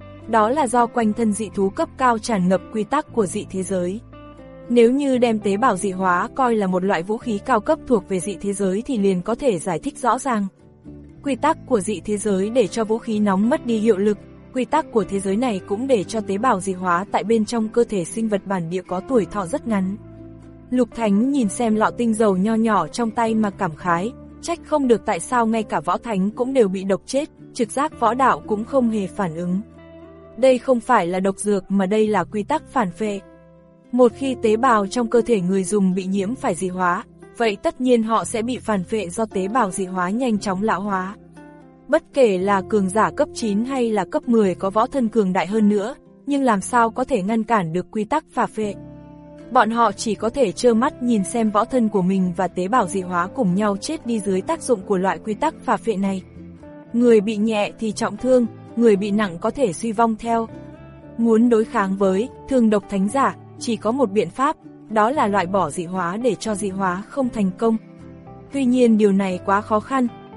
[SPEAKER 2] Đó là do quanh thân dị thú cấp cao tràn ngập quy tắc của dị thế giới. Nếu như đem tế bào dị hóa coi là một loại vũ khí cao cấp thuộc về dị thế giới thì liền có thể giải thích rõ ràng. Quy tắc của dị thế giới để cho vũ khí nóng mất đi hiệu lực, quy tắc của thế giới này cũng để cho tế bào dị hóa tại bên trong cơ thể sinh vật bản địa có tuổi thọ rất ngắn. Lục Thánh nhìn xem lọ tinh dầu nho nhỏ trong tay mà cảm khái, trách không được tại sao ngay cả võ thánh cũng đều bị độc chết, trực giác võ đạo cũng không hề phản ứng. Đây không phải là độc dược mà đây là quy tắc phản phệ. Một khi tế bào trong cơ thể người dùng bị nhiễm phải dị hóa, vậy tất nhiên họ sẽ bị phản phệ do tế bào dị hóa nhanh chóng lão hóa. Bất kể là cường giả cấp chín hay là cấp mười có võ thân cường đại hơn nữa, nhưng làm sao có thể ngăn cản được quy tắc phản phệ. Bọn họ chỉ có thể trơ mắt nhìn xem võ thân của mình và tế bào dị hóa cùng nhau chết đi dưới tác dụng của loại quy tắc phản phệ này. Người bị nhẹ thì trọng thương, người bị nặng có thể suy vong theo. Muốn đối kháng với thương độc thánh giả, chỉ có một biện pháp, đó là loại bỏ dị hóa để cho dị hóa không thành công. Tuy nhiên điều này quá khó khăn,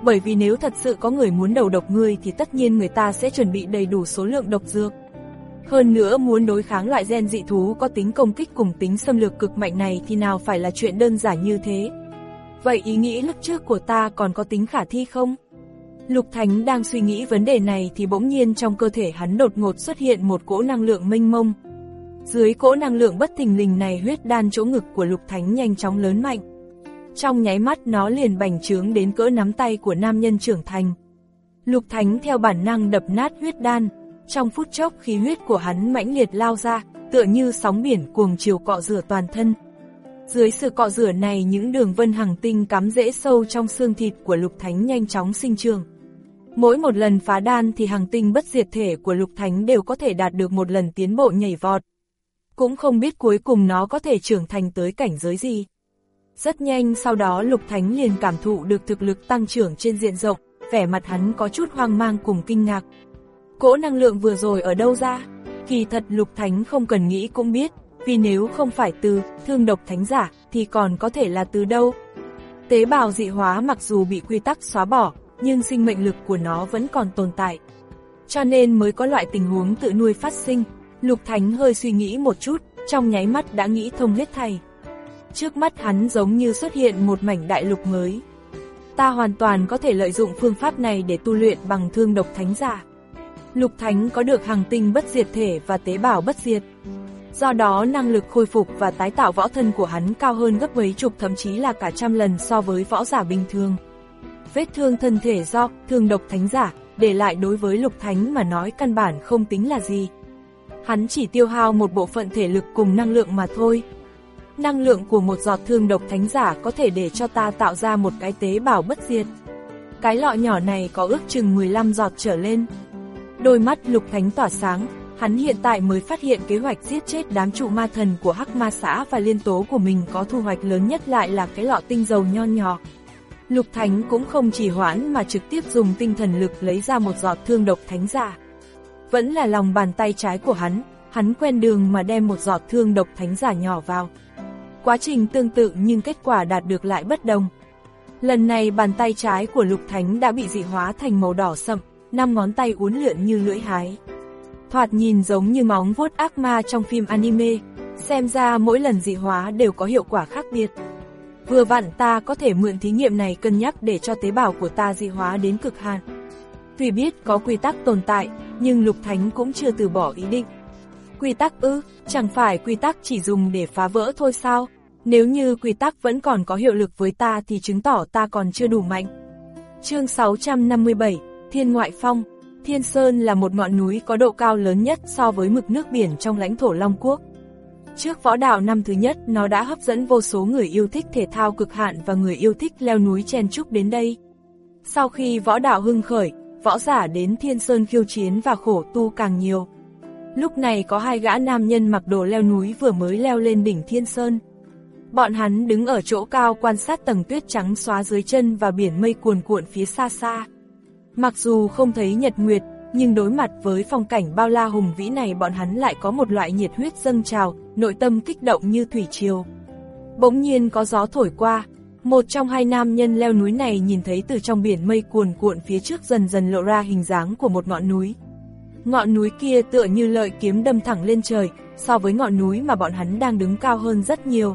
[SPEAKER 2] bởi vì nếu thật sự có người muốn đầu độc ngươi thì tất nhiên người ta sẽ chuẩn bị đầy đủ số lượng độc dược. Hơn nữa muốn đối kháng loại gen dị thú có tính công kích cùng tính xâm lược cực mạnh này thì nào phải là chuyện đơn giản như thế. Vậy ý nghĩ lúc trước của ta còn có tính khả thi không? Lục Thánh đang suy nghĩ vấn đề này thì bỗng nhiên trong cơ thể hắn đột ngột xuất hiện một cỗ năng lượng mênh mông. Dưới cỗ năng lượng bất thình lình này, huyết đan chỗ ngực của Lục Thánh nhanh chóng lớn mạnh. Trong nháy mắt nó liền bành trướng đến cỡ nắm tay của nam nhân trưởng thành. Lục Thánh theo bản năng đập nát huyết đan, trong phút chốc khí huyết của hắn mãnh liệt lao ra, tựa như sóng biển cuồng chiều cọ rửa toàn thân. Dưới sự cọ rửa này, những đường vân hằng tinh cắm rễ sâu trong xương thịt của Lục Thánh nhanh chóng sinh trưởng. Mỗi một lần phá đan thì hằng tinh bất diệt thể của Lục Thánh đều có thể đạt được một lần tiến bộ nhảy vọt. Cũng không biết cuối cùng nó có thể trưởng thành tới cảnh giới gì. Rất nhanh sau đó Lục Thánh liền cảm thụ được thực lực tăng trưởng trên diện rộng, vẻ mặt hắn có chút hoang mang cùng kinh ngạc. Cỗ năng lượng vừa rồi ở đâu ra? Kỳ thật Lục Thánh không cần nghĩ cũng biết, vì nếu không phải từ thương độc thánh giả thì còn có thể là từ đâu. Tế bào dị hóa mặc dù bị quy tắc xóa bỏ, nhưng sinh mệnh lực của nó vẫn còn tồn tại. Cho nên mới có loại tình huống tự nuôi phát sinh. Lục Thánh hơi suy nghĩ một chút, trong nháy mắt đã nghĩ thông hết thảy. Trước mắt hắn giống như xuất hiện một mảnh đại lục mới. Ta hoàn toàn có thể lợi dụng phương pháp này để tu luyện bằng thương độc thánh giả. Lục Thánh có được hằng tinh bất diệt thể và tế bào bất diệt. Do đó năng lực khôi phục và tái tạo võ thân của hắn cao hơn gấp mấy chục thậm chí là cả trăm lần so với võ giả bình thường. Vết thương thân thể do thương độc thánh giả để lại đối với Lục Thánh mà nói căn bản không tính là gì. Hắn chỉ tiêu hao một bộ phận thể lực cùng năng lượng mà thôi. Năng lượng của một giọt thương độc thánh giả có thể để cho ta tạo ra một cái tế bào bất diệt. Cái lọ nhỏ này có ước chừng mười lăm giọt trở lên. Đôi mắt Lục Thánh tỏa sáng, hắn hiện tại mới phát hiện kế hoạch giết chết đám trụ ma thần của Hắc Ma Xã và liên tố của mình có thu hoạch lớn nhất lại là cái lọ tinh dầu nho nhỏ. Lục Thánh cũng không trì hoãn mà trực tiếp dùng tinh thần lực lấy ra một giọt thương độc thánh giả. Vẫn là lòng bàn tay trái của hắn, hắn quen đường mà đem một giọt thương độc thánh giả nhỏ vào. Quá trình tương tự nhưng kết quả đạt được lại bất đồng. Lần này bàn tay trái của Lục Thánh đã bị dị hóa thành màu đỏ sậm, năm ngón tay uốn lượn như lưỡi hái. Thoạt nhìn giống như móng vuốt ác ma trong phim anime, xem ra mỗi lần dị hóa đều có hiệu quả khác biệt. Vừa vặn ta có thể mượn thí nghiệm này cân nhắc để cho tế bào của ta dị hóa đến cực hạn. Tuy biết có quy tắc tồn tại, nhưng Lục Thánh cũng chưa từ bỏ ý định. Quy tắc ư, chẳng phải quy tắc chỉ dùng để phá vỡ thôi sao? Nếu như quy tắc vẫn còn có hiệu lực với ta thì chứng tỏ ta còn chưa đủ mạnh. Chương sáu trăm năm mươi bảy, Thiên Ngoại Phong. Thiên Sơn là một ngọn núi có độ cao lớn nhất so với mực nước biển trong lãnh thổ Long Quốc. Trước võ đạo năm thứ nhất, nó đã hấp dẫn vô số người yêu thích thể thao cực hạn và người yêu thích leo núi chen chúc đến đây. Sau khi võ đạo hưng khởi, võ giả đến Thiên Sơn khiêu chiến và khổ tu càng nhiều. Lúc này có hai gã nam nhân mặc đồ leo núi vừa mới leo lên đỉnh Thiên Sơn. Bọn hắn đứng ở chỗ cao quan sát tầng tuyết trắng xóa dưới chân và biển mây cuồn cuộn phía xa xa. Mặc dù không thấy nhật nguyệt, nhưng đối mặt với phong cảnh bao la hùng vĩ này bọn hắn lại có một loại nhiệt huyết dâng trào, nội tâm kích động như thủy triều. Bỗng nhiên có gió thổi qua, một trong hai nam nhân leo núi này nhìn thấy từ trong biển mây cuồn cuộn phía trước dần dần lộ ra hình dáng của một ngọn núi. Ngọn núi kia tựa như lợi kiếm đâm thẳng lên trời, so với ngọn núi mà bọn hắn đang đứng cao hơn rất nhiều.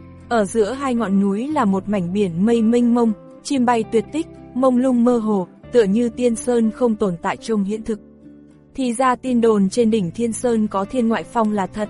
[SPEAKER 2] Ở giữa hai ngọn núi là một mảnh biển mây mênh mông, chim bay tuyệt tích, mông lung mơ hồ, tựa như Tiên Sơn không tồn tại trong hiện thực. Thì ra tin đồn trên đỉnh Thiên Sơn có Thiên Ngoại Phong là thật.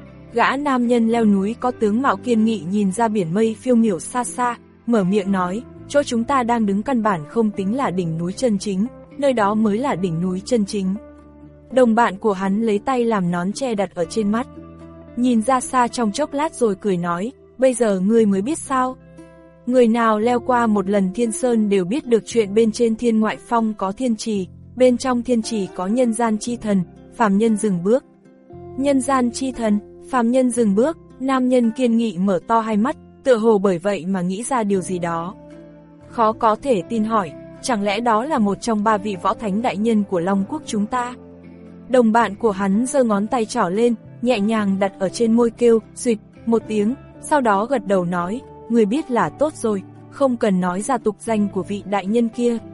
[SPEAKER 2] Gã nam nhân leo núi có tướng mạo kiên nghị nhìn ra biển mây phiêu miểu xa xa, mở miệng nói, chỗ chúng ta đang đứng căn bản không tính là đỉnh núi chân chính, nơi đó mới là đỉnh núi chân chính. Đồng bạn của hắn lấy tay làm nón che đặt ở trên mắt. Nhìn ra xa trong chốc lát rồi cười nói, bây giờ ngươi mới biết sao? Người nào leo qua một lần Thiên Sơn đều biết được chuyện bên trên Thiên Ngoại Phong có thiên trì, bên trong thiên trì có nhân gian chi thần, phàm nhân dừng bước. Nhân gian chi thần, phàm nhân dừng bước, nam nhân kiên nghị mở to hai mắt, tựa hồ bởi vậy mà nghĩ ra điều gì đó. Khó có thể tin hỏi, chẳng lẽ đó là một trong ba vị võ thánh đại nhân của Long Quốc chúng ta? Đồng bạn của hắn giơ ngón tay trỏ lên, nhẹ nhàng đặt ở trên môi kêu, xuyệt, một tiếng, sau đó gật đầu nói, người biết là tốt rồi, không cần nói ra tục danh của vị đại nhân kia.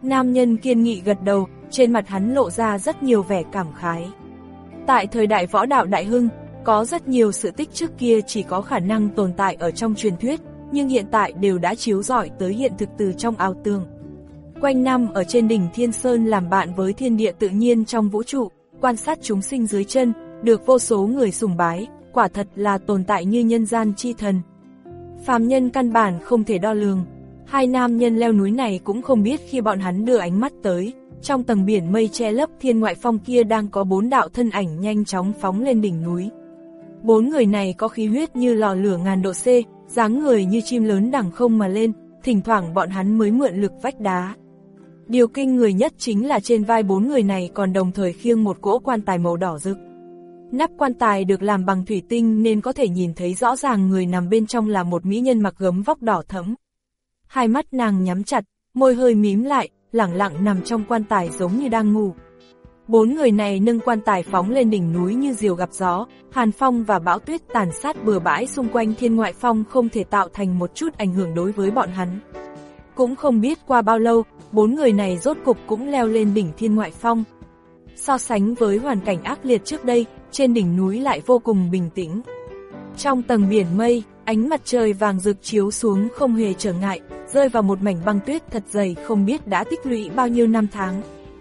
[SPEAKER 2] Nam nhân kiên nghị gật đầu, trên mặt hắn lộ ra rất nhiều vẻ cảm khái. Tại thời đại võ đạo đại hưng, có rất nhiều sự tích trước kia chỉ có khả năng tồn tại ở trong truyền thuyết, nhưng hiện tại đều đã chiếu rọi tới hiện thực từ trong ảo tưởng. Quanh năm ở trên đỉnh Thiên Sơn làm bạn với thiên địa tự nhiên trong vũ trụ, quan sát chúng sinh dưới chân, được vô số người sùng bái, quả thật là tồn tại như nhân gian chi thần. Phàm nhân căn bản không thể đo lường. Hai nam nhân leo núi này cũng không biết khi bọn hắn đưa ánh mắt tới, trong tầng biển mây che lấp thiên ngoại phong kia đang có bốn đạo thân ảnh nhanh chóng phóng lên đỉnh núi. Bốn người này có khí huyết như lò lửa ngàn độ C, dáng người như chim lớn đằng không mà lên, thỉnh thoảng bọn hắn mới mượn lực vách đá. Điều kinh người nhất chính là trên vai bốn người này còn đồng thời khiêng một cỗ quan tài màu đỏ rực. Nắp quan tài được làm bằng thủy tinh nên có thể nhìn thấy rõ ràng người nằm bên trong là một mỹ nhân mặc gấm vóc đỏ thẫm. Hai mắt nàng nhắm chặt, môi hơi mím lại, lẳng lặng nằm trong quan tài giống như đang ngủ. Bốn người này nâng quan tài phóng lên đỉnh núi như diều gặp gió, hàn phong và bão tuyết tàn sát bừa bãi xung quanh thiên ngoại phong không thể tạo thành một chút ảnh hưởng đối với bọn hắn. Cũng không biết qua bao lâu, bốn người này rốt cục cũng leo lên đỉnh thiên ngoại phong. So sánh với hoàn cảnh ác liệt trước đây, trên đỉnh núi lại vô cùng bình tĩnh. Trong tầng biển mây, ánh mặt trời vàng rực chiếu xuống không hề trở ngại, rơi vào một mảnh băng tuyết thật dày không biết đã tích lũy bao nhiêu năm tháng.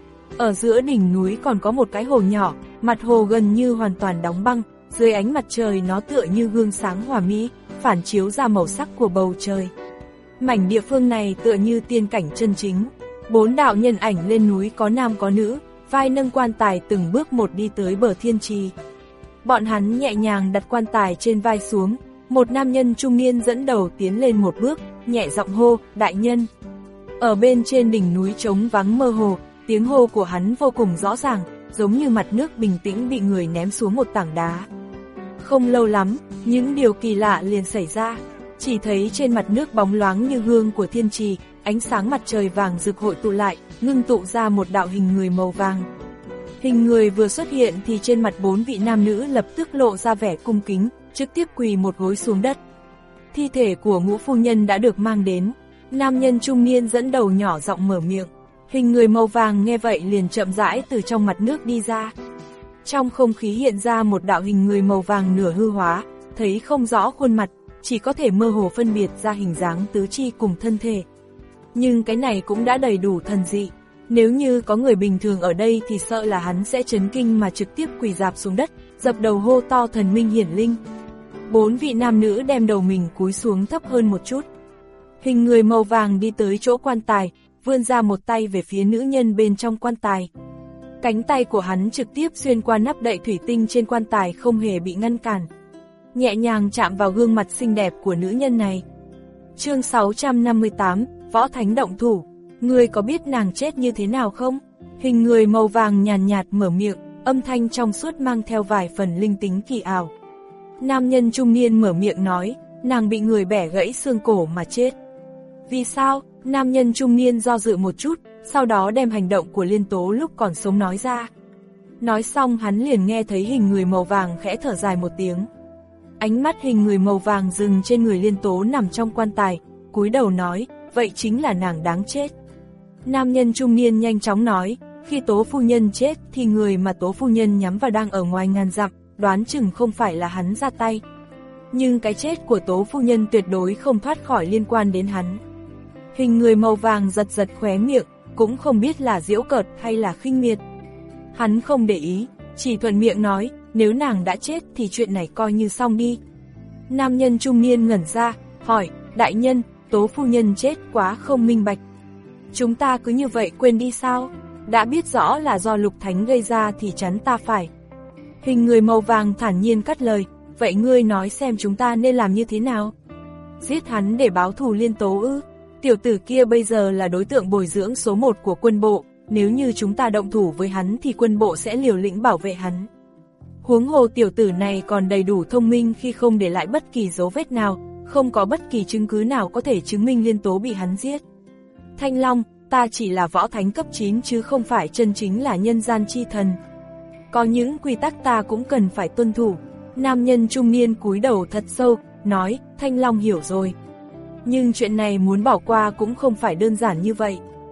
[SPEAKER 2] Ở giữa đỉnh núi còn có một cái hồ nhỏ, mặt hồ gần như hoàn toàn đóng băng, dưới ánh mặt trời nó tựa như gương sáng hòa mỹ, phản chiếu ra màu sắc của bầu trời. Mảnh địa phương này tựa như tiên cảnh chân chính. Bốn đạo nhân ảnh lên núi có nam có nữ, vai nâng quan tài từng bước một đi tới bờ thiên trì. Bọn hắn nhẹ nhàng đặt quan tài trên vai xuống, một nam nhân trung niên dẫn đầu tiến lên một bước, nhẹ giọng hô, đại nhân. Ở bên trên đỉnh núi trống vắng mơ hồ, tiếng hô của hắn vô cùng rõ ràng, giống như mặt nước bình tĩnh bị người ném xuống một tảng đá. Không lâu lắm, những điều kỳ lạ liền xảy ra, chỉ thấy trên mặt nước bóng loáng như gương của thiên trì, ánh sáng mặt trời vàng rực hội tụ lại, ngưng tụ ra một đạo hình người màu vàng. Hình người vừa xuất hiện thì trên mặt bốn vị nam nữ lập tức lộ ra vẻ cung kính, trực tiếp quỳ một gối xuống đất. Thi thể của Ngũ phu nhân đã được mang đến, nam nhân trung niên dẫn đầu nhỏ giọng mở miệng. Hình người màu vàng nghe vậy liền chậm rãi từ trong mặt nước đi ra. Trong không khí hiện ra một đạo hình người màu vàng nửa hư hóa, thấy không rõ khuôn mặt, chỉ có thể mơ hồ phân biệt ra hình dáng tứ chi cùng thân thể. Nhưng cái này cũng đã đầy đủ thần dị. Nếu như có người bình thường ở đây thì sợ là hắn sẽ chấn kinh mà trực tiếp quỳ rạp xuống đất, dập đầu hô to thần minh hiển linh. Bốn vị nam nữ đem đầu mình cúi xuống thấp hơn một chút. Hình người màu vàng đi tới chỗ quan tài, vươn ra một tay về phía nữ nhân bên trong quan tài. Cánh tay của hắn trực tiếp xuyên qua nắp đậy thủy tinh trên quan tài không hề bị ngăn cản. Nhẹ nhàng chạm vào gương mặt xinh đẹp của nữ nhân này. Chương sáu trăm năm mươi tám, Võ Thánh động thủ. Ngươi có biết nàng chết như thế nào không? Hình người màu vàng nhàn nhạt mở miệng, âm thanh trong suốt mang theo vài phần linh tính kỳ ảo. Nam nhân trung niên mở miệng nói, nàng bị người bẻ gãy xương cổ mà chết. Vì sao? Nam nhân trung niên do dự một chút, sau đó đem hành động của Liên Tố lúc còn sống nói ra. Nói xong hắn liền nghe thấy hình người màu vàng khẽ thở dài một tiếng. Ánh mắt hình người màu vàng dừng trên người Liên Tố nằm trong quan tài, cúi đầu nói, vậy chính là nàng đáng chết. Nam nhân trung niên nhanh chóng nói, khi Tố phu nhân chết thì người mà Tố phu nhân nhắm vào đang ở ngoài ngàn dặm, đoán chừng không phải là hắn ra tay. Nhưng cái chết của Tố phu nhân tuyệt đối không thoát khỏi liên quan đến hắn. Hình người màu vàng giật giật khóe miệng, cũng không biết là giễu cợt hay là khinh miệt. Hắn không để ý, chỉ thuận miệng nói, nếu nàng đã chết thì chuyện này coi như xong đi. Nam nhân trung niên ngẩn ra, hỏi, đại nhân, Tố phu nhân chết quá không minh bạch. Chúng ta cứ như vậy quên đi sao? Đã biết rõ là do Lục Thánh gây ra thì chắn ta phải. Hình người màu vàng thản nhiên cắt lời, vậy ngươi nói xem chúng ta nên làm như thế nào? Giết hắn để báo thù Liên Tố ư? Tiểu tử kia bây giờ là đối tượng bồi dưỡng số một của quân bộ, nếu như chúng ta động thủ với hắn thì quân bộ sẽ liều lĩnh bảo vệ hắn. Huống hồ tiểu tử này còn đầy đủ thông minh khi không để lại bất kỳ dấu vết nào, không có bất kỳ chứng cứ nào có thể chứng minh Liên Tố bị hắn giết. Thanh Long, ta chỉ là võ thánh cấp chín chứ không phải chân chính là nhân gian chi thần. Có những quy tắc ta cũng cần phải tuân thủ. Nam nhân trung niên cúi đầu thật sâu, nói, Thanh Long hiểu rồi. Nhưng chuyện này muốn bỏ qua cũng không phải đơn giản như vậy.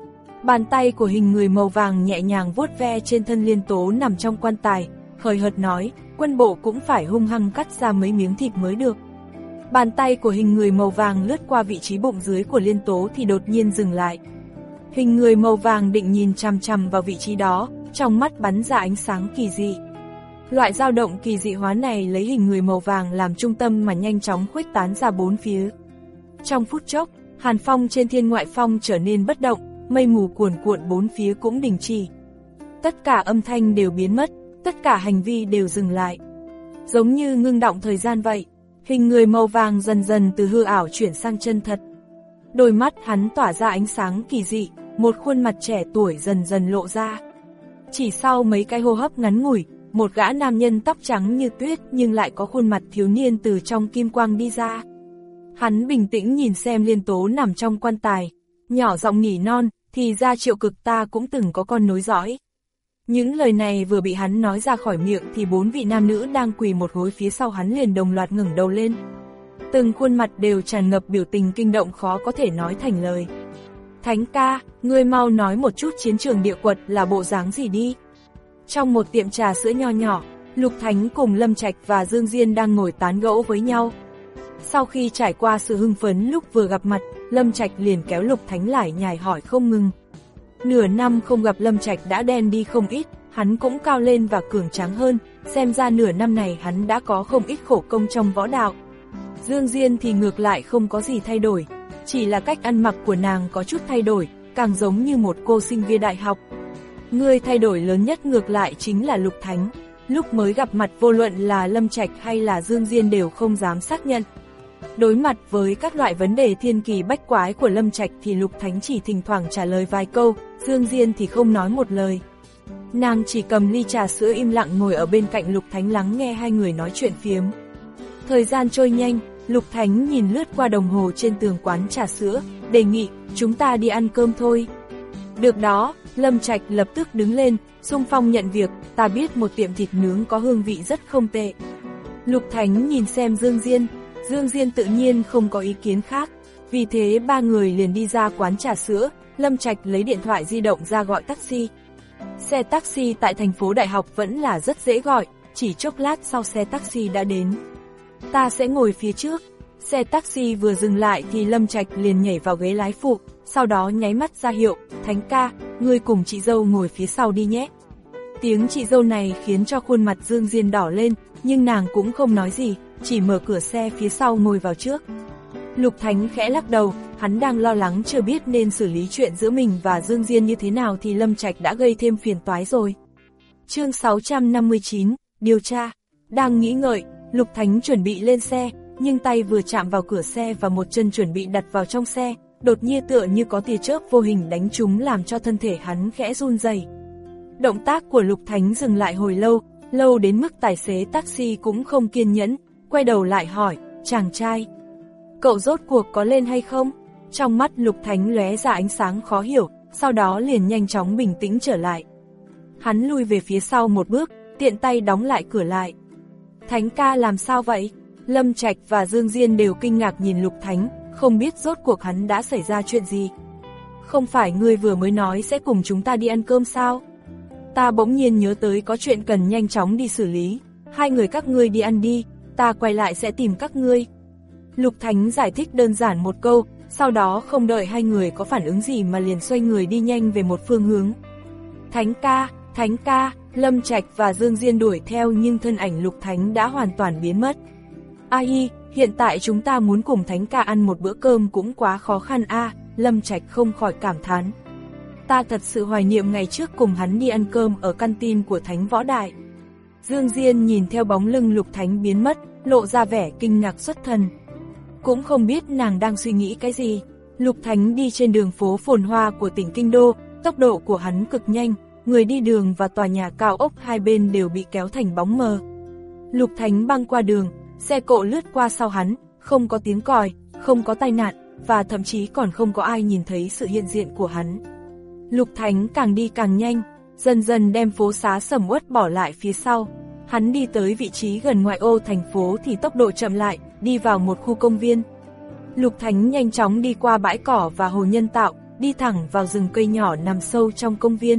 [SPEAKER 2] Bàn tay của hình người màu vàng nhẹ nhàng vuốt ve trên thân Liên Tố nằm trong quan tài, hời hợt nói, quân bộ cũng phải hung hăng cắt ra mấy miếng thịt mới được. Bàn tay của hình người màu vàng lướt qua vị trí bụng dưới của Liên Tố thì đột nhiên dừng lại. Hình người màu vàng định nhìn chằm chằm vào vị trí đó, trong mắt bắn ra ánh sáng kỳ dị. Loại dao động kỳ dị hóa này lấy hình người màu vàng làm trung tâm mà nhanh chóng khuếch tán ra bốn phía. Trong phút chốc, hàn phong trên thiên ngoại phong trở nên bất động, mây mù cuồn cuộn bốn phía cũng đình chỉ. Tất cả âm thanh đều biến mất, tất cả hành vi đều dừng lại. Giống như ngưng động thời gian vậy, hình người màu vàng dần dần từ hư ảo chuyển sang chân thật. Đôi mắt hắn tỏa ra ánh sáng kỳ dị, một khuôn mặt trẻ tuổi dần dần lộ ra. Chỉ sau mấy cái hô hấp ngắn ngủi, một gã nam nhân tóc trắng như tuyết nhưng lại có khuôn mặt thiếu niên từ trong kim quang đi ra. Hắn bình tĩnh nhìn xem Liên Tố nằm trong quan tài, nhỏ giọng nỉ non, thì ra Triệu Cực ta cũng từng có con nối dõi. Những lời này vừa bị hắn nói ra khỏi miệng thì bốn vị nam nữ đang quỳ một gối phía sau hắn liền đồng loạt ngẩng đầu lên. Từng khuôn mặt đều tràn ngập biểu tình kinh động khó có thể nói thành lời. Thánh ca, ngươi mau nói một chút chiến trường địa quật là bộ dáng gì đi. Trong một tiệm trà sữa nho nhỏ, Lục Thánh cùng Lâm Trạch và Dương Diên đang ngồi tán gẫu với nhau. Sau khi trải qua sự hưng phấn lúc vừa gặp mặt, Lâm Trạch liền kéo Lục Thánh lải nhải hỏi không ngừng. Nửa năm không gặp Lâm Trạch đã đen đi không ít, hắn cũng cao lên và cường tráng hơn, xem ra nửa năm này hắn đã có không ít khổ công trong võ đạo. Dương Diên thì ngược lại không có gì thay đổi, chỉ là cách ăn mặc của nàng có chút thay đổi, càng giống như một cô sinh viên đại học. Người thay đổi lớn nhất ngược lại chính là Lục Thánh, lúc mới gặp mặt vô luận là Lâm Trạch hay là Dương Diên đều không dám xác nhận. Đối mặt với các loại vấn đề thiên kỳ bách quái của Lâm Trạch thì Lục Thánh chỉ thỉnh thoảng trả lời vài câu, Dương Diên thì không nói một lời. Nàng chỉ cầm ly trà sữa im lặng ngồi ở bên cạnh Lục Thánh lắng nghe hai người nói chuyện phiếm. Thời gian trôi nhanh, Lục Thánh nhìn lướt qua đồng hồ trên tường quán trà sữa, đề nghị, chúng ta đi ăn cơm thôi. Được đó, Lâm Trạch lập tức đứng lên, xung phong nhận việc, ta biết một tiệm thịt nướng có hương vị rất không tệ. Lục Thánh nhìn xem Dương Diên, Dương Diên tự nhiên không có ý kiến khác, vì thế ba người liền đi ra quán trà sữa, Lâm Trạch lấy điện thoại di động ra gọi taxi. Xe taxi tại thành phố Đại học vẫn là rất dễ gọi, chỉ chốc lát sau xe taxi đã đến. Ta sẽ ngồi phía trước. Xe taxi vừa dừng lại thì Lâm Trạch liền nhảy vào ghế lái phụ, sau đó nháy mắt ra hiệu, Thánh ca, ngươi cùng chị dâu ngồi phía sau đi nhé. Tiếng chị dâu này khiến cho khuôn mặt Dương Diên đỏ lên, nhưng nàng cũng không nói gì, chỉ mở cửa xe phía sau ngồi vào trước. Lục Thánh khẽ lắc đầu, hắn đang lo lắng chưa biết nên xử lý chuyện giữa mình và Dương Diên như thế nào thì Lâm Trạch đã gây thêm phiền toái rồi. Chương sáu trăm năm mươi chín, điều tra. Đang nghĩ ngợi, Lục Thánh chuẩn bị lên xe, nhưng tay vừa chạm vào cửa xe và một chân chuẩn bị đặt vào trong xe, đột nhiên tựa như có tia chớp vô hình đánh trúng làm cho thân thể hắn khẽ run rẩy. Động tác của Lục Thánh dừng lại hồi lâu, lâu đến mức tài xế taxi cũng không kiên nhẫn, quay đầu lại hỏi, chàng trai, cậu rốt cuộc có lên hay không? Trong mắt Lục Thánh lóe ra ánh sáng khó hiểu, sau đó liền nhanh chóng bình tĩnh trở lại. Hắn lui về phía sau một bước, tiện tay đóng lại cửa lại. Thánh ca làm sao vậy? Lâm Trạch và Dương Diên đều kinh ngạc nhìn Lục Thánh, không biết rốt cuộc hắn đã xảy ra chuyện gì. Không phải ngươi vừa mới nói sẽ cùng chúng ta đi ăn cơm sao? Ta bỗng nhiên nhớ tới có chuyện cần nhanh chóng đi xử lý, hai người các ngươi đi ăn đi, ta quay lại sẽ tìm các ngươi. Lục Thánh giải thích đơn giản một câu, sau đó không đợi hai người có phản ứng gì mà liền xoay người đi nhanh về một phương hướng. Thánh ca, Thánh ca, Lâm Trạch và Dương Diên đuổi theo nhưng thân ảnh Lục Thánh đã hoàn toàn biến mất. A hi, hiện tại chúng ta muốn cùng Thánh ca ăn một bữa cơm cũng quá khó khăn a, Lâm Trạch không khỏi cảm thán. Ta thật sự hoài niệm ngày trước cùng hắn đi ăn cơm ở căn tin của Thánh Võ Đại. Dương Diên nhìn theo bóng lưng Lục Thánh biến mất, lộ ra vẻ kinh ngạc xuất thần. Cũng không biết nàng đang suy nghĩ cái gì. Lục Thánh đi trên đường phố phồn hoa của tỉnh Kinh Đô, tốc độ của hắn cực nhanh, người đi đường và tòa nhà cao ốc hai bên đều bị kéo thành bóng mờ. Lục Thánh băng qua đường, xe cộ lướt qua sau hắn, không có tiếng còi, không có tai nạn, và thậm chí còn không có ai nhìn thấy sự hiện diện của hắn. Lục Thánh càng đi càng nhanh, dần dần đem phố xá sầm uất bỏ lại phía sau. Hắn đi tới vị trí gần ngoại ô thành phố thì tốc độ chậm lại, đi vào một khu công viên. Lục Thánh nhanh chóng đi qua bãi cỏ và hồ nhân tạo, đi đi thẳng vào rừng cây nhỏ nằm sâu trong công viên.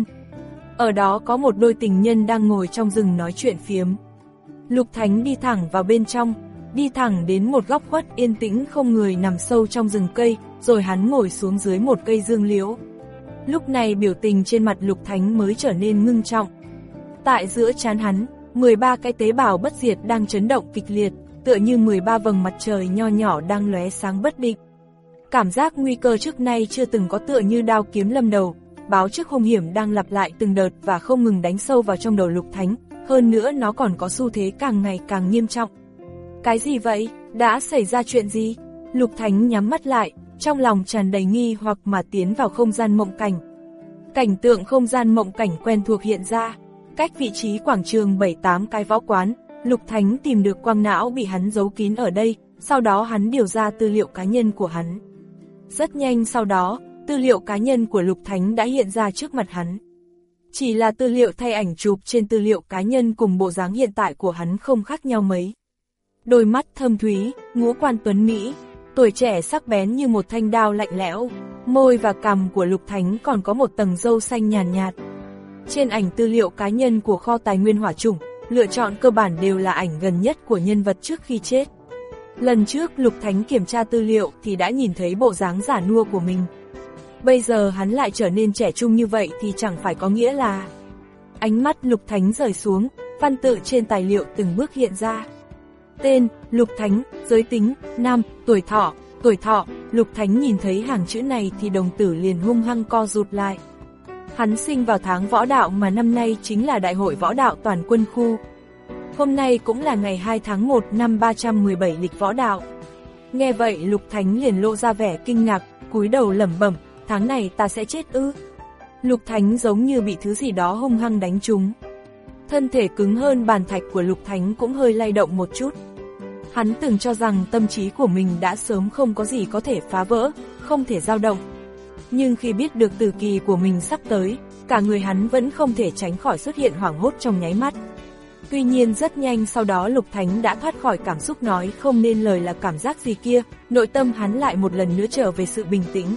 [SPEAKER 2] Ở đó có một đôi tình nhân đang ngồi trong rừng nói chuyện phiếm. Lục Thánh đi thẳng vào bên trong, đi thẳng đến một góc khuất yên tĩnh không người nằm sâu trong rừng cây, rồi hắn ngồi xuống dưới một cây dương liễu. Lúc này biểu tình trên mặt Lục Thánh mới trở nên ngưng trọng. Tại giữa trán hắn, mười ba cái tế bào bất diệt đang chấn động kịch liệt, tựa như mười ba vầng mặt trời nho nhỏ đang lóe sáng bất định. Cảm giác nguy cơ trước nay chưa từng có tựa như đao kiếm lâm đầu, báo trước hung hiểm đang lặp lại từng đợt và không ngừng đánh sâu vào trong đầu Lục Thánh, hơn nữa nó còn có xu thế càng ngày càng nghiêm trọng. Cái gì vậy? Đã xảy ra chuyện gì? Lục Thánh nhắm mắt lại, trong lòng tràn đầy nghi hoặc mà tiến vào không gian mộng cảnh. Cảnh tượng không gian mộng cảnh quen thuộc hiện ra, cách vị trí quảng trường bảy tám cái võ quán, Lục Thánh tìm được quang não bị hắn giấu kín ở đây, sau đó hắn điều ra tư liệu cá nhân của hắn. Rất nhanh sau đó, tư liệu cá nhân của Lục Thánh đã hiện ra trước mặt hắn. Chỉ là tư liệu thay ảnh chụp trên tư liệu cá nhân cùng bộ dáng hiện tại của hắn không khác nhau mấy. Đôi mắt thâm thúy, ngũ quan tuấn mỹ, tuổi trẻ sắc bén như một thanh đao lạnh lẽo, môi và cằm của Lục Thánh còn có một tầng râu xanh nhàn nhạt, nhạt. Trên ảnh tư liệu cá nhân của kho tài nguyên hỏa chủng, lựa chọn cơ bản đều là ảnh gần nhất của nhân vật trước khi chết. Lần trước Lục Thánh kiểm tra tư liệu thì đã nhìn thấy bộ dáng giả nua của mình. Bây giờ hắn lại trở nên trẻ trung như vậy thì chẳng phải có nghĩa là... Ánh mắt Lục Thánh rời xuống, văn tự trên tài liệu từng bước hiện ra. Tên, Lục Thánh, giới tính, nam, tuổi thọ, tuổi thọ, Lục Thánh nhìn thấy hàng chữ này thì đồng tử liền hung hăng co rụt lại. Hắn sinh vào tháng võ đạo mà năm nay chính là đại hội võ đạo toàn quân khu. Hôm nay cũng là ngày hai tháng một năm ba trăm mười bảy lịch võ đạo. Nghe vậy Lục Thánh liền lộ ra vẻ kinh ngạc, cúi đầu lẩm bẩm, tháng này ta sẽ chết ư? Lục Thánh giống như bị thứ gì đó hung hăng đánh trúng. Thân thể cứng hơn bàn thạch của Lục Thánh cũng hơi lay động một chút. Hắn từng cho rằng tâm trí của mình đã sớm không có gì có thể phá vỡ, không thể dao động. Nhưng khi biết được tử kỳ của mình sắp tới, cả người hắn vẫn không thể tránh khỏi xuất hiện hoảng hốt trong nháy mắt. Tuy nhiên rất nhanh sau đó Lục Thánh đã thoát khỏi cảm xúc nói không nên lời là cảm giác gì kia, nội tâm hắn lại một lần nữa trở về sự bình tĩnh.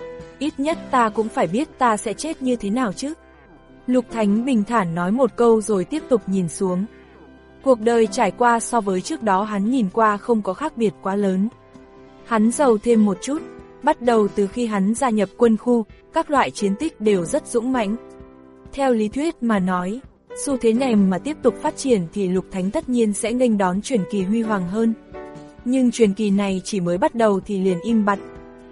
[SPEAKER 2] Ít nhất ta cũng phải biết ta sẽ chết như thế nào chứ. Lục Thánh bình thản nói một câu rồi tiếp tục nhìn xuống. Cuộc đời trải qua so với trước đó hắn nhìn qua không có khác biệt quá lớn. Hắn giàu thêm một chút, bắt đầu từ khi hắn gia nhập quân khu, các loại chiến tích đều rất dũng mãnh. Theo lý thuyết mà nói, xu thế này mà tiếp tục phát triển thì Lục Thánh tất nhiên sẽ nghênh đón truyền kỳ huy hoàng hơn. Nhưng truyền kỳ này chỉ mới bắt đầu thì liền im bặt.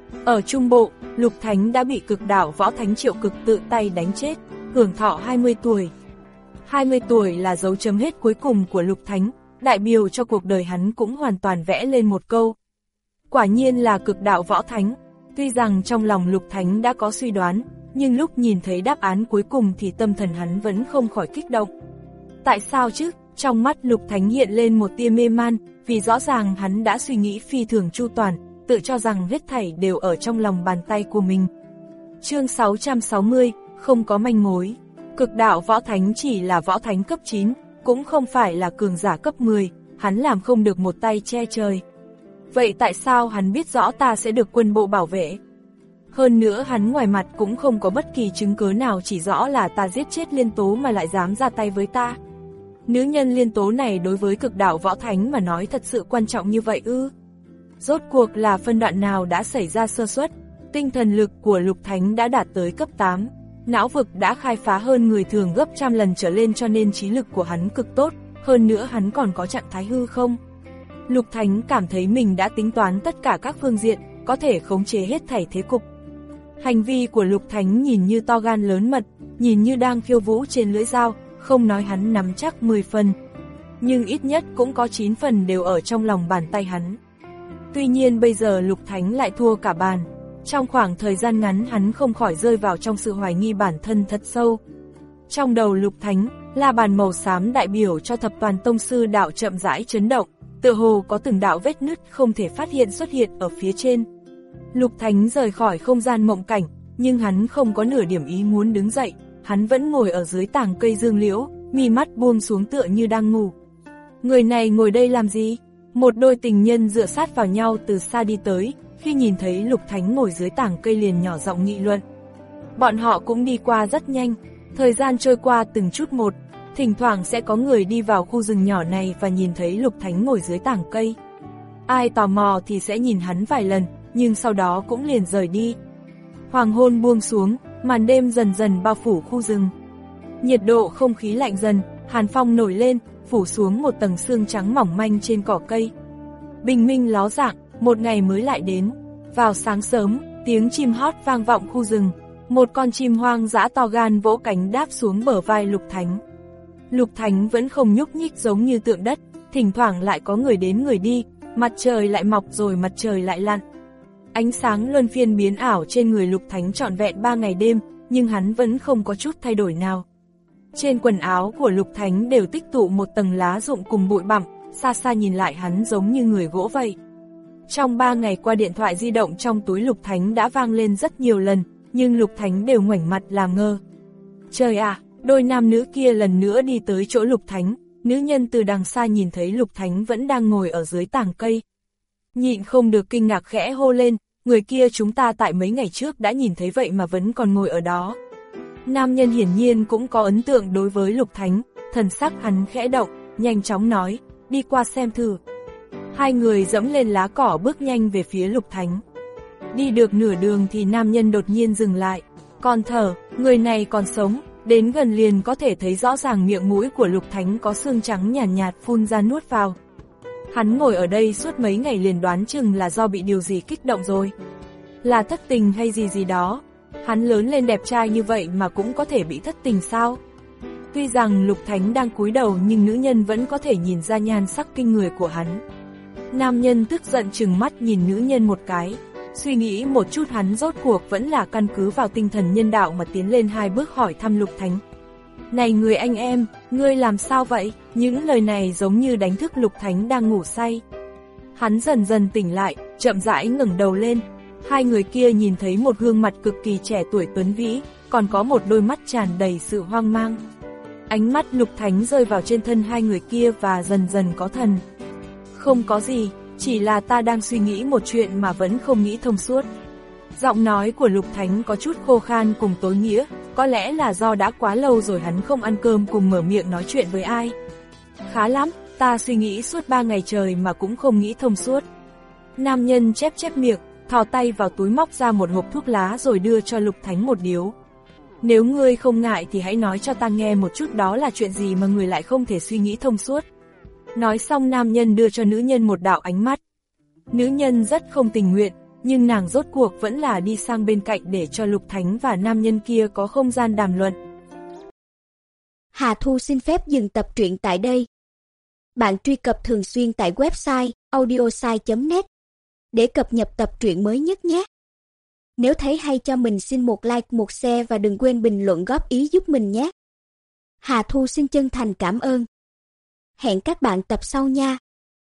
[SPEAKER 2] Ở Trung Bộ, Lục Thánh đã bị cực đạo võ thánh Triệu Cực tự tay đánh chết, hưởng thọ hai mươi tuổi. hai mươi tuổi là dấu chấm hết cuối cùng của Lục Thánh, đại biểu cho cuộc đời hắn cũng hoàn toàn vẽ lên một câu. Quả nhiên là cực đạo võ thánh, tuy rằng trong lòng Lục Thánh đã có suy đoán, nhưng lúc nhìn thấy đáp án cuối cùng thì tâm thần hắn vẫn không khỏi kích động. Tại sao chứ? Trong mắt Lục Thánh hiện lên một tia mê man, vì rõ ràng hắn đã suy nghĩ phi thường chu toàn, tự cho rằng hết thảy đều ở trong lòng bàn tay của mình. Chương sáu trăm sáu mươi, không có manh mối. Cực đạo võ thánh chỉ là võ thánh cấp chín, cũng không phải là cường giả cấp mười, hắn làm không được một tay che trời. Vậy tại sao hắn biết rõ ta sẽ được quân bộ bảo vệ? Hơn nữa hắn ngoài mặt cũng không có bất kỳ chứng cứ nào chỉ rõ là ta giết chết Liên Tố mà lại dám ra tay với ta. Nữ nhân Liên Tố này đối với cực đạo võ thánh mà nói thật sự quan trọng như vậy ư? Rốt cuộc là phân đoạn nào đã xảy ra sơ suất? Tinh thần lực của Lục Thánh đã đạt tới cấp tám, não vực đã khai phá hơn người thường gấp trăm lần trở lên cho nên trí lực của hắn cực tốt, hơn nữa hắn còn có trạng thái hư không? Lục Thánh cảm thấy mình đã tính toán tất cả các phương diện, có thể khống chế hết thảy thế cục. Hành vi của Lục Thánh nhìn như to gan lớn mật, nhìn như đang khiêu vũ trên lưỡi dao, không nói hắn nắm chắc mười phần. Nhưng ít nhất cũng có chín phần đều ở trong lòng bàn tay hắn. Tuy nhiên bây giờ Lục Thánh lại thua cả bàn. Trong khoảng thời gian ngắn hắn không khỏi rơi vào trong sự hoài nghi bản thân thật sâu. Trong đầu Lục Thánh, la bàn màu xám đại biểu cho thập toàn tông sư đạo chậm rãi chấn động, tựa hồ có từng đạo vết nứt không thể phát hiện xuất hiện ở phía trên. Lục Thánh rời khỏi không gian mộng cảnh, nhưng hắn không có nửa điểm ý muốn đứng dậy, hắn vẫn ngồi ở dưới tàng cây dương liễu, mi mắt buông xuống tựa như đang ngủ. Người này ngồi đây làm gì? Một đôi tình nhân dựa sát vào nhau từ xa đi tới, khi nhìn thấy Lục Thánh ngồi dưới tảng cây liền nhỏ giọng nghị luận. Bọn họ cũng đi qua rất nhanh, thời gian trôi qua từng chút một, thỉnh thoảng sẽ có người đi vào khu rừng nhỏ này và nhìn thấy Lục Thánh ngồi dưới tảng cây. Ai tò mò thì sẽ nhìn hắn vài lần, nhưng sau đó cũng liền rời đi. Hoàng hôn buông xuống, màn đêm dần dần bao phủ khu rừng. Nhiệt độ không khí lạnh dần, hàn phong nổi lên, phủ xuống một tầng sương trắng mỏng manh trên cỏ cây. Bình minh ló dạng, một ngày mới lại đến. Vào sáng sớm, tiếng chim hót vang vọng khu rừng. Một con chim hoang dã to gan vỗ cánh đáp xuống bờ vai Lục Thánh. Lục Thánh vẫn không nhúc nhích giống như tượng đất, thỉnh thoảng lại có người đến người đi, mặt trời lại mọc rồi mặt trời lại lặn. Ánh sáng luân phiên biến ảo trên người Lục Thánh trọn vẹn ba ngày đêm, nhưng hắn vẫn không có chút thay đổi nào. Trên quần áo của Lục Thánh đều tích tụ một tầng lá rụng cùng bụi bặm, xa xa nhìn lại hắn giống như người gỗ vậy. Trong ba ngày qua điện thoại di động trong túi Lục Thánh đã vang lên rất nhiều lần, nhưng Lục Thánh đều ngoảnh mặt làm ngơ. Trời ạ, đôi nam nữ kia lần nữa đi tới chỗ Lục Thánh, nữ nhân từ đằng xa nhìn thấy Lục Thánh vẫn đang ngồi ở dưới tảng cây. Nhịn không được kinh ngạc khẽ hô lên, người kia chúng ta tại mấy ngày trước đã nhìn thấy vậy mà vẫn còn ngồi ở đó. Nam nhân hiển nhiên cũng có ấn tượng đối với Lục Thánh, thần sắc hắn khẽ động, nhanh chóng nói, đi qua xem thử. Hai người dẫm lên lá cỏ bước nhanh về phía Lục Thánh. Đi được nửa đường thì nam nhân đột nhiên dừng lại, còn thở, người này còn sống, đến gần liền có thể thấy rõ ràng miệng mũi của Lục Thánh có xương trắng nhàn nhạt, nhạt phun ra nuốt vào. Hắn ngồi ở đây suốt mấy ngày liền đoán chừng là do bị điều gì kích động rồi. Là thất tình hay gì gì đó. Hắn lớn lên đẹp trai như vậy mà cũng có thể bị thất tình sao? Tuy rằng Lục Thánh đang cúi đầu nhưng nữ nhân vẫn có thể nhìn ra nhan sắc kinh người của hắn. Nam nhân tức giận chừng mắt nhìn nữ nhân một cái, suy nghĩ một chút hắn rốt cuộc vẫn là căn cứ vào tinh thần nhân đạo mà tiến lên hai bước hỏi thăm Lục Thánh. Này người anh em, ngươi làm sao vậy? Những lời này giống như đánh thức Lục Thánh đang ngủ say. Hắn dần dần tỉnh lại, chậm rãi ngẩng đầu lên. Hai người kia nhìn thấy một gương mặt cực kỳ trẻ tuổi tuấn vĩ, còn có một đôi mắt tràn đầy sự hoang mang. Ánh mắt Lục Thánh rơi vào trên thân hai người kia và dần dần có thần. Không có gì, chỉ là ta đang suy nghĩ một chuyện mà vẫn không nghĩ thông suốt. Giọng nói của Lục Thánh có chút khô khan cùng tối nghĩa, có lẽ là do đã quá lâu rồi hắn không ăn cơm cùng mở miệng nói chuyện với ai. Khá lắm, ta suy nghĩ suốt ba ngày trời mà cũng không nghĩ thông suốt. Nam nhân chép chép miệng, thò tay vào túi móc ra một hộp thuốc lá rồi đưa cho Lục Thánh một điếu. Nếu ngươi không ngại thì hãy nói cho ta nghe một chút đó là chuyện gì mà người lại không thể suy nghĩ thông suốt. Nói xong nam nhân đưa cho nữ nhân một đạo ánh mắt. Nữ nhân rất không tình nguyện, nhưng nàng rốt cuộc vẫn là đi sang bên cạnh để cho Lục Thánh và nam nhân kia có không gian đàm luận.
[SPEAKER 3] Hà Thu xin phép dừng tập truyện tại đây. Bạn truy cập thường xuyên tại website audiosai chấm net để cập nhật tập truyện mới nhất nhé. Nếu thấy hay cho mình xin một like, một share và đừng quên bình luận góp ý giúp mình nhé. Hà Thu xin chân thành cảm ơn. Hẹn các bạn tập sau nha.